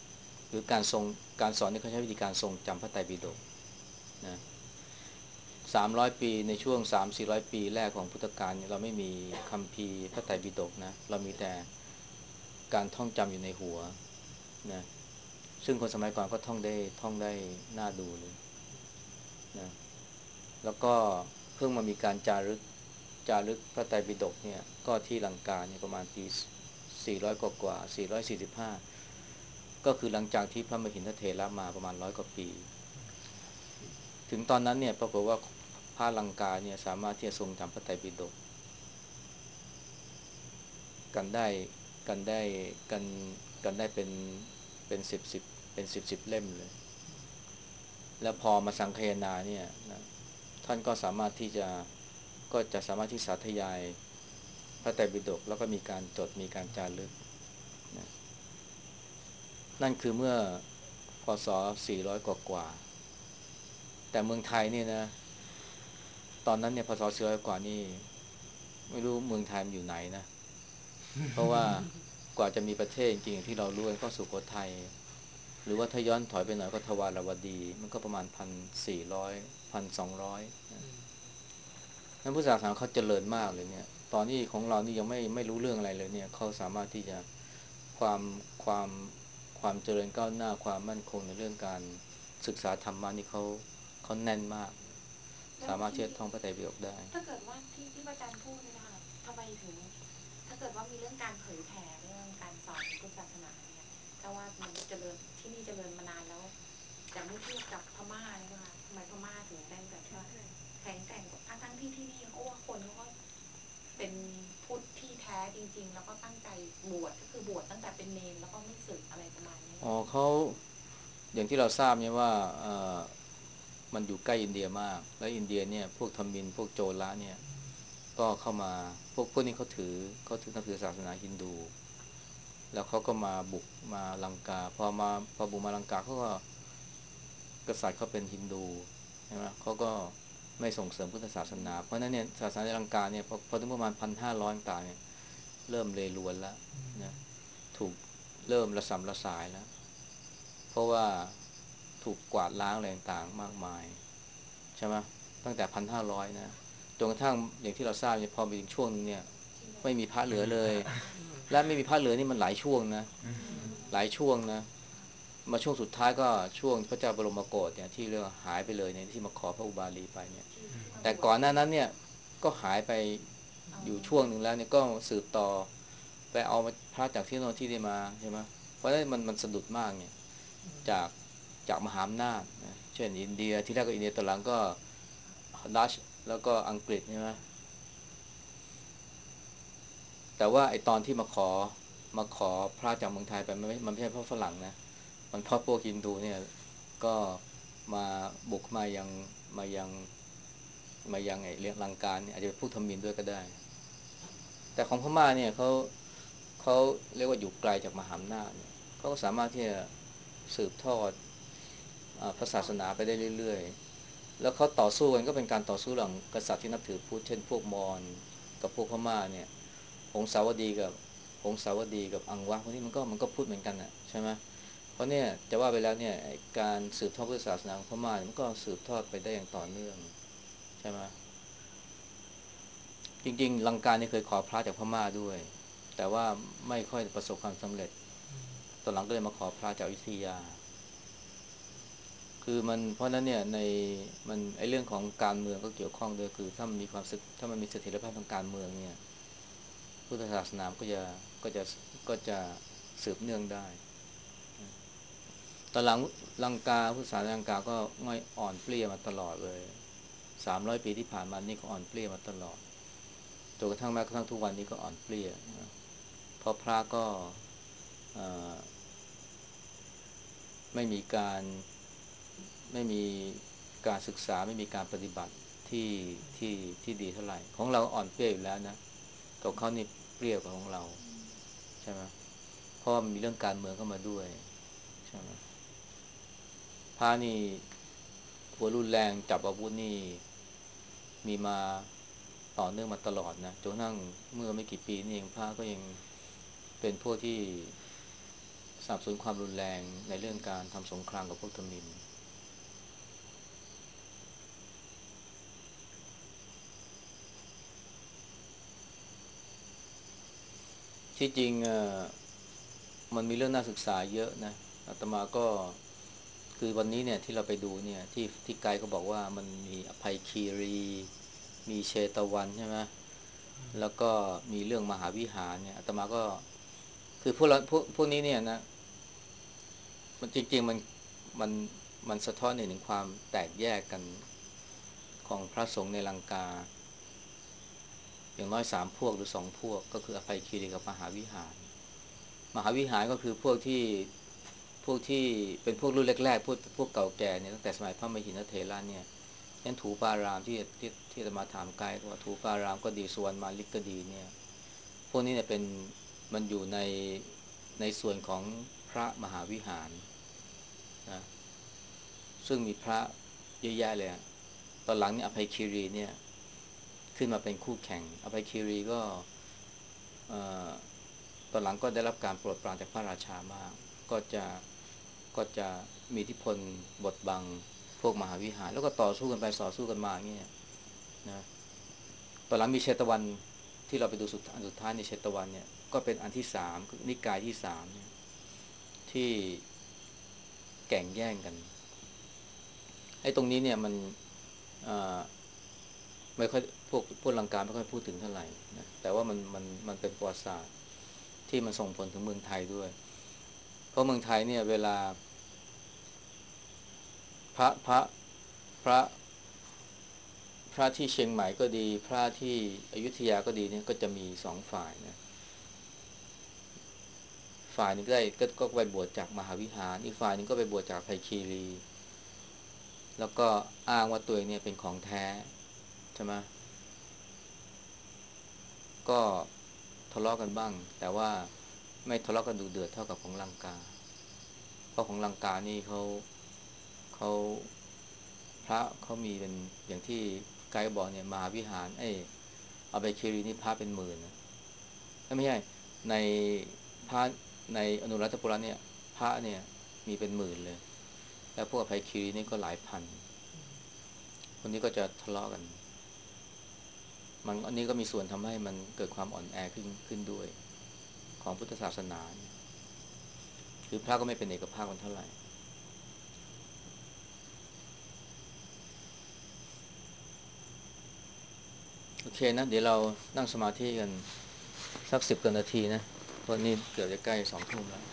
[SPEAKER 4] หรือการทรงการสอนนี่เขาใช้วิธีการทรงจำพระไตรปิฎกนะสามร้อยปีในช่วงสามสี่ร้อยปีแรกของพุทธกาลเนี่ยเราไม่มีคัมภีร์พระไตรปิฎกนะเรามีแต่การท่องจำอยู่ในหัวนะซึ่งคนสมัยก่อนก็ท่องได้ท่องได้น่าดูเลยนะแล้วก็เพิ่งมามีการจารึกจารึกพระไตรปิฎกเนี่ยก็ที่ลังกาเนี่ยประมาณปีสี่ร้อยกว่ากว่าสี่ร้อยสี่สิบห้าก็คือหลังจากที่พระมหินทเถระมาประมาณร้อยกว่าปีถึงตอนนั้นเนี่ยปรากฏว่าพระลังกาเนี่ยสามารถที่จะทรงจำพระไตรปิฎกกันได้กันได้กันกันได้เป็นเป็นสิบสิบเป็นสิบสิบเล่มเลยแล้วพอมาสังคายนาเนี่ยนะท่านก็สามารถที่จะก็จะสามารถที่สาธยายพระไตรปิฎกแล้วก็มีการจดมีการจารึกนะนั่นคือเมื่อพศสี่ร้อยกว่ากว่าแต่เมืองไทยนี่นะตอนนั้นเนี่ยพศสี่ร้อยกว่านี่ไม่รู้เมืองไทยมันอยู่ไหนนะเพราะว่ากว่าจะมีประเทศจริงๆที่เรารู้กันก็สุโขทัยหรือว่าถ้าย้อนถอยไปหน่อยก็ทวารวดีมันก็ประมาณพันสี่ร้อยพันสองร้อยนั้นพุทธศาสนาเขาเจริญมากเลยเนี่ยตอนนี้ของเรานี่ยังไม่ไม่รู้เรื่องอะไรเลยเนี่ยเขาสามารถที่จะความความความเจริญก้าวหน้าความมั่นคงในเรื่องการศึกษาธรรมะนี่เขาเขาแน่นมากสามารถที่จะท่องพระไตรปิฎกได้
[SPEAKER 2] ถ้าเกิดว่าที่ที่พระอาจารย์พูดเนี่ยนะคะทำไมถึงถ้าเกิดว่ามีเรื่องการเผยแผ่เรื่องการสอนพุทธศาสนาเนี่ยถ้าว่ามันเจริญที่นี่เจริญมานานแล้วแต่ไม่เทียบกับพม่าใช่ไหมคะทำไมพม่าถึงได้แบบว่าแข็งแกร่งทั้งทั้งที่ที่นี่เขาว่าคนเขาก็เป็นพุทธที่แท้จริงๆแล้วก็ตั้งใจบวชก็คือบวชตั้งแต่เป็นเนรแล้วก็ไม่สึกอะไรประมาณนี้
[SPEAKER 4] อ๋อเขาอย่างที่เราทราบเนี่ยว่าเอ่อมันอยู่ใกล้อินเดียมากแล้วอินเดียเนี่ยพวกทมิฬพวกโจละเนี่ยก็เข้ามาพวกพวกนี้เขาถือเขาถือนับถือศาสนาฮินดูแล้วเขาก็มาบุกมาลังกาพอมาพอบุกมาลังกาเขาก็กษัตริย์เขาเป็นฮินดูใช่ไหมเขาก็ไม่ส่งเสริมพุทธศาสนาเพราะนั้นเนี่ยศาสนาในลังกาเนี่ยพอพอถึงประมาณพันห้าร้อยต่างเนี่ยเริ่มเลรวนแล้วนะถูกเริ่มระสำระสายแล้วเพราะว่าถูกกวาดล้างอะไรต่างๆมากมายใช่ไหมตั้งแต่พันห้าร้อยนะจนกระทั่งอย่างที่เราทราบเนี่ยพอมีถึงช่วงนึงเนี่ยไม่มีพระเหลือเลยและไม่มีพระเหลือนี่มันหลายช่วงนะหลายช่วงนะมาช่วงสุดท้ายก็ช่วงพระเจ้าบรมโกศเนี่ยที่เรื่องหายไปเลยเนี่ยที่มาขอพระอุบาลีไปเนี่ยแต่ก่อนหน้านั้นเนี่ยก็หายไปอยู่ช่วงหนึ่งแล้วเนี่ยก็สืบต่อไปเอาพระจากที่โน่นที่นี่มาใช่ไหมเพราะฉะนั้นมันมันสะดุดมากเนี่ยจากจากมหาอำนาจนะเช่นอินเดียที่แรกก็อินเดียตอนหลังก็ดัชแล้วก็อังกฤษใช่ไหมแต่ว่าไอตอนที่มาขอมาขอพระจากเมืองไทยไปมันไม่มันไม่ใช่เพราะฝรั่งนะมันเพราะพวกฮินดูเนี่ยก็มาบุกมายังมายังมายังไอเรียกลังการเนี่ยอาจจะเป็นพวกทมิฬด้วยก็ได้แต่ของพม่าเนี่ยเขาเขาเรียกว่าอยู่ไกลจากมหาอำนาจเนี่ยเขาก็สามารถที่จะสืบทอดพระศาสนาไปได้เรื่อยๆแล้วเขาต่อสู้กันก็เป็นการต่อสู้ระหว่างกษัตริย์ที่นับถือพุทธเช่นพวกมอญกับพวกพม่าเนี่ยหงสาวดีกับหงสาวดีกับอังวะพวกนี้มันก็มันก็พูดเหมือนกันนะใช่ไหมเพราะเนี่ยจะว่าไปแล้วเนี่ยการสืบทอดพุทธศาสนาของพม่ามันก็สืบทอดไปได้อย่างต่อเนื่องใช่ไหมจริงๆลังกาเนี่ยเคยขอพระจากพม่าด้วยแต่ว่าไม่ค่อยประสบความสำเร็จตอนหลังก็เลยมาขอพระจากอยุธยาคือมันเพราะนั้นเนี่ยในมันไอเรื่องของการเมืองก็เกี่ยวข้องด้วยคือถ้ามันมีความสึกถ้ามันมีเสถียรภาพทางการเมืองเนี่ยพุทธศาสนาก็จะก็จะก็จะสืบเนื่องได้ตอนหลังลังกาพุทธศาสนาลังกาก็ง่อยอ่อนเปลี้ยมาตลอดเลยสามร้อยปีที่ผ่านมานี่ก็อ่อนเปลี้ยมาตลอดจนกระทั่งแม้กระทั่งทุกวันนี้ก็อ่อนเปลี้ยเพราะพระก็ไม่มีการไม่มีการศึกษาไม่มีการปฏิบัติที่ที่ที่ดีเท่าไหร่ของเราอ่อนเปรี้ยอยู่แล้วนะแต่เขานี่เปรี้ยวกว่าของเราใช่ไหมเพราะมันมีเรื่องการเมืองเข้ามาด้วยใช่ไหมพระนี่หัวรุนแรงจับอาวุธนี่มีมาต่อเนื่องมาตลอดนะจนกระทั่งเมื่อไม่กี่ปีนี่เองพระก็ยังเป็นพวกที่สนับสนุนความรุนแรงในเรื่องการทำสงครามกับพวกทมิฬที่จริงเอ่อมันมีเรื่องน่าศึกษาเยอะนะอาตมาก็คือวันนี้เนี่ยที่เราไปดูเนี่ยที่ที่ไกด์ก็บอกว่ามันมีอภัยคีรีมีเชตวันใช่ไหมแล้วก็มีเรื่องมหาวิหารเนี่ยอาตมาก็คือพวกเราพวกพวกนี้เนี่ยนะมันจริงๆมันมันมันสะท้อนให้ถึงความแตกแยกกันของพระสงฆ์ในลังกาอย่างน้อยสามพวกหรือสองพวกก็คืออภัยคีรีกับมหาวิหารมหาวิหารก็คือพวกที่พวกที่เป็นพวกรุ่นแรกๆพวกพวกเก่าแก่เนี่ยตั้งแต่สมัยพระมหินเถระเนี่ยยันถูปารามที่ที่ที่จะมาถามไกด์ว่าถูปารามก็ดีสุวรรณมาลิกก็ดีเนี่ยพวกนี้เนี่ยเป็นมันอยู่ในในส่วนของพระมหาวิหารนะซึ่งมีพระเยอะแยะเลยตอนหลังเนี่ยอภัยคีรีเนี่ยขึ้นมาเป็นคู่แข่งอภัยคีรีก็ตอนหลังก็ได้รับการโปรดปรานจากพระราชามากก็จะก็จะมีอิทธิพลบดบังพวกมหาวิหารแล้วก็ต่อสู้กันไปต่อสู้กันมาเงี้ยนะตอนหลังมีเชตวันที่เราไปดูสุดอันสุดท้ายในเชตวันเนี่ยก็เป็นอันที่สามนิกายที่สามเนี่ยที่แข่งแย่งกันไอ้ตรงนี้เนี่ยมันไม่ค่อยพวกพวกลังการไม่ค่อยพูดถึงเท่าไหร่นะแต่ว่ามันมันมันเป็นประวัติศาสตร์ที่มันส่งผลถึงเมืองไทยด้วยเพราะเมืองไทยเนี่ยเวลาพระพระพระพระที่เชียงใหม่ก็ดีพระที่อยุธยาก็ดีเนี่ยก็จะมีสองฝ่ายนะฝ่ายนึงก็ได้ก็ก็ไปบวชจากมหาวิหารอีกฝ่ายนึงก็ไปบวชจากไผ่คีรีแล้วก็อ้างว่าตัวเองเนี่ยเป็นของแท้ใช่ไหมก็ทะเลาะกันบ้างแต่ว่าไม่ทะเลาะกันดุเดือดเท่ากับของลังกาเพราะของลังกานี่เขาเขาพระเขามีเป็นอย่างที่ไกด์บอกเนี่ยมหาวิหารเอ้เอาไปคีรีนี่พระเป็นหมื่นนะไม่ใช่ในพระในอนุรัตถปุระเนี่ยพระเนี่ยมีเป็นหมื่นเลยแล้วพวกอภัยคีรีนี่ก็หลายพันคนนี้ก็จะทะเลาะกันมันอันนี้ก็มีส่วนทำให้มันเกิดความอ่อนแอขึ้นขึ้นด้วยของพุทธศาสนาเนี่ยคือพระก็ไม่เป็นเอกภาพกันเท่าไหร่โอเคนะเดี๋ยวเรานั่งสมาธิกันสักสิบกว่านาทีนะเพราะนี่เกือบจะใกล้สองทุ่มแล้ว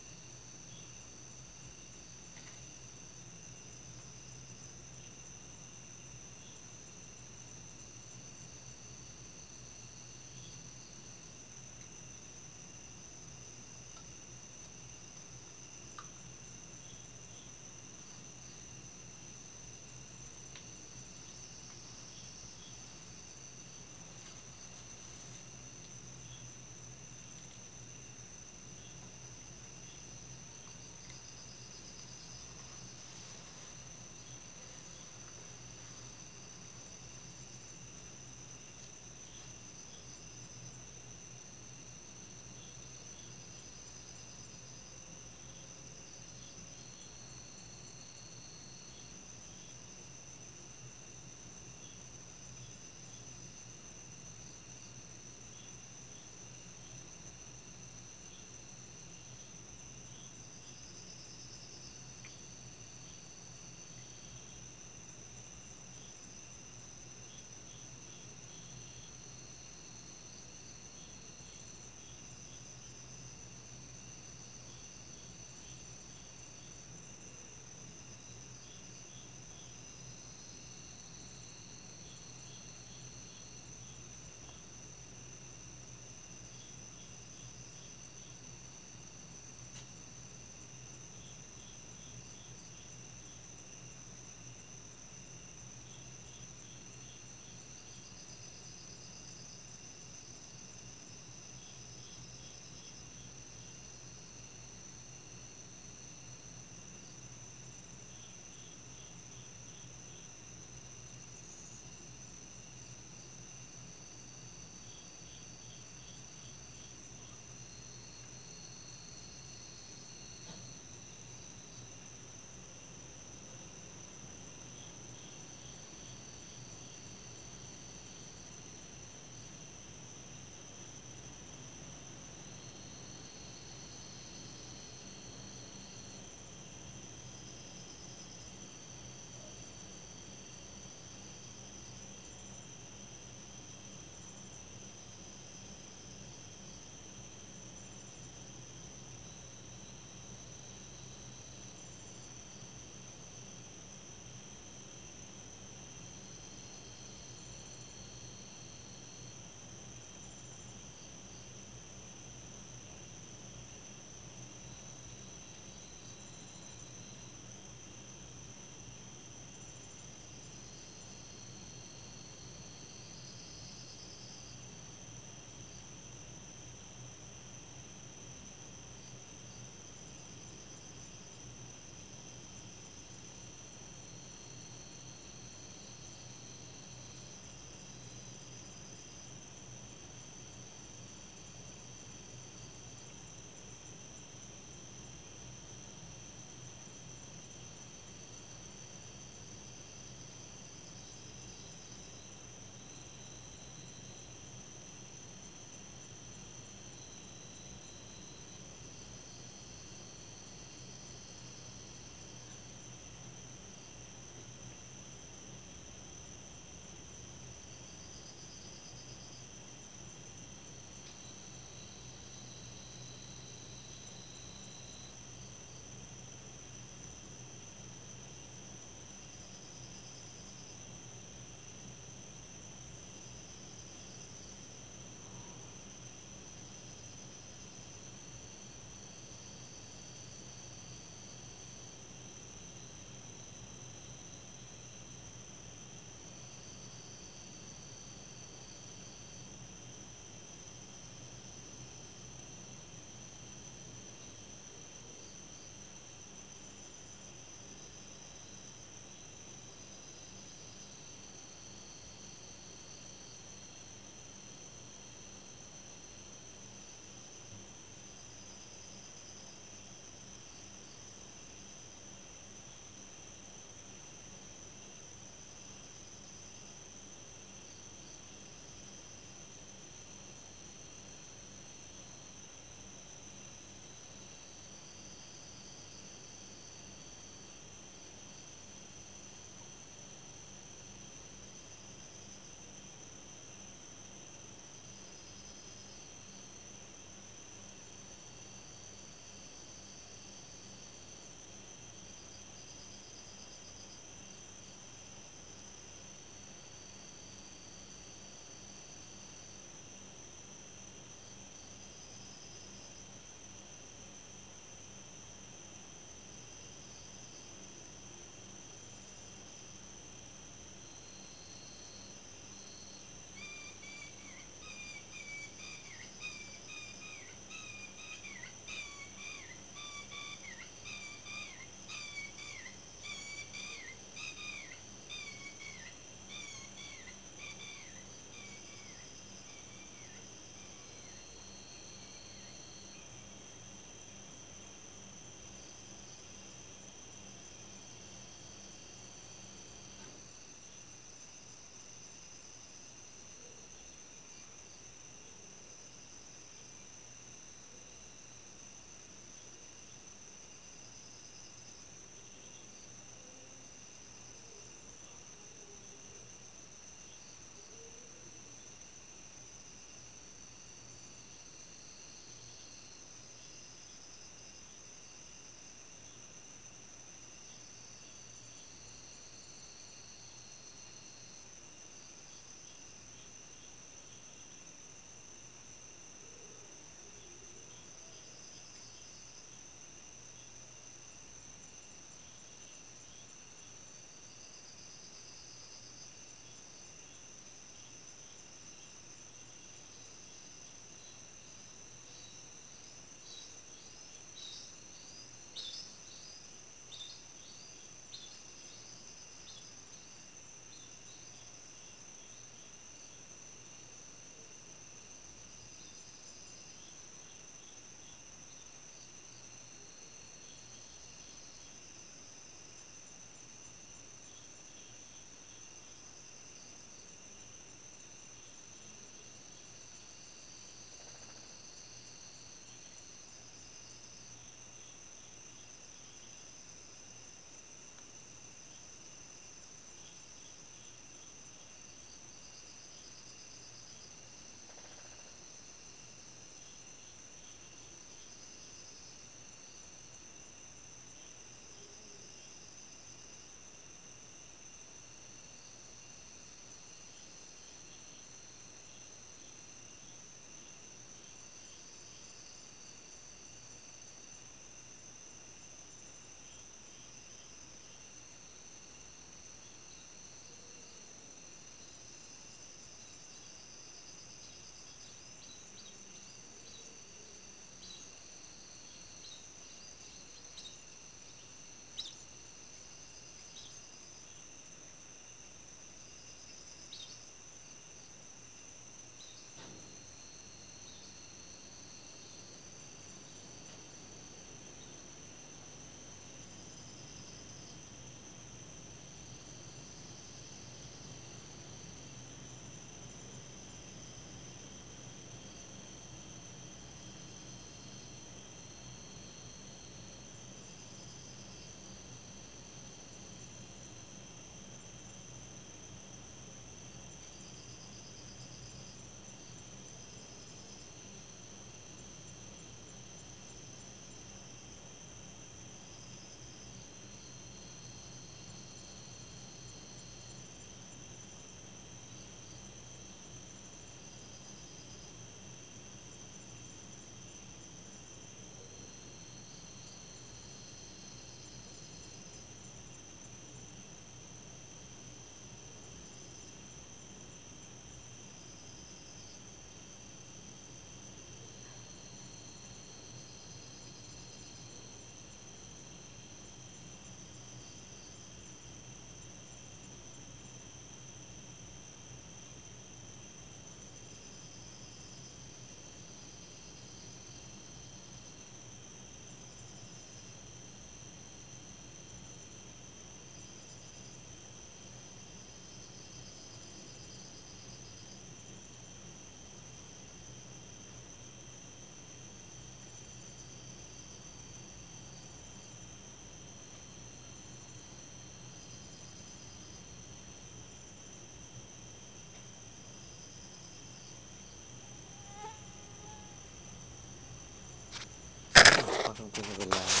[SPEAKER 4] สมควรกับเวลา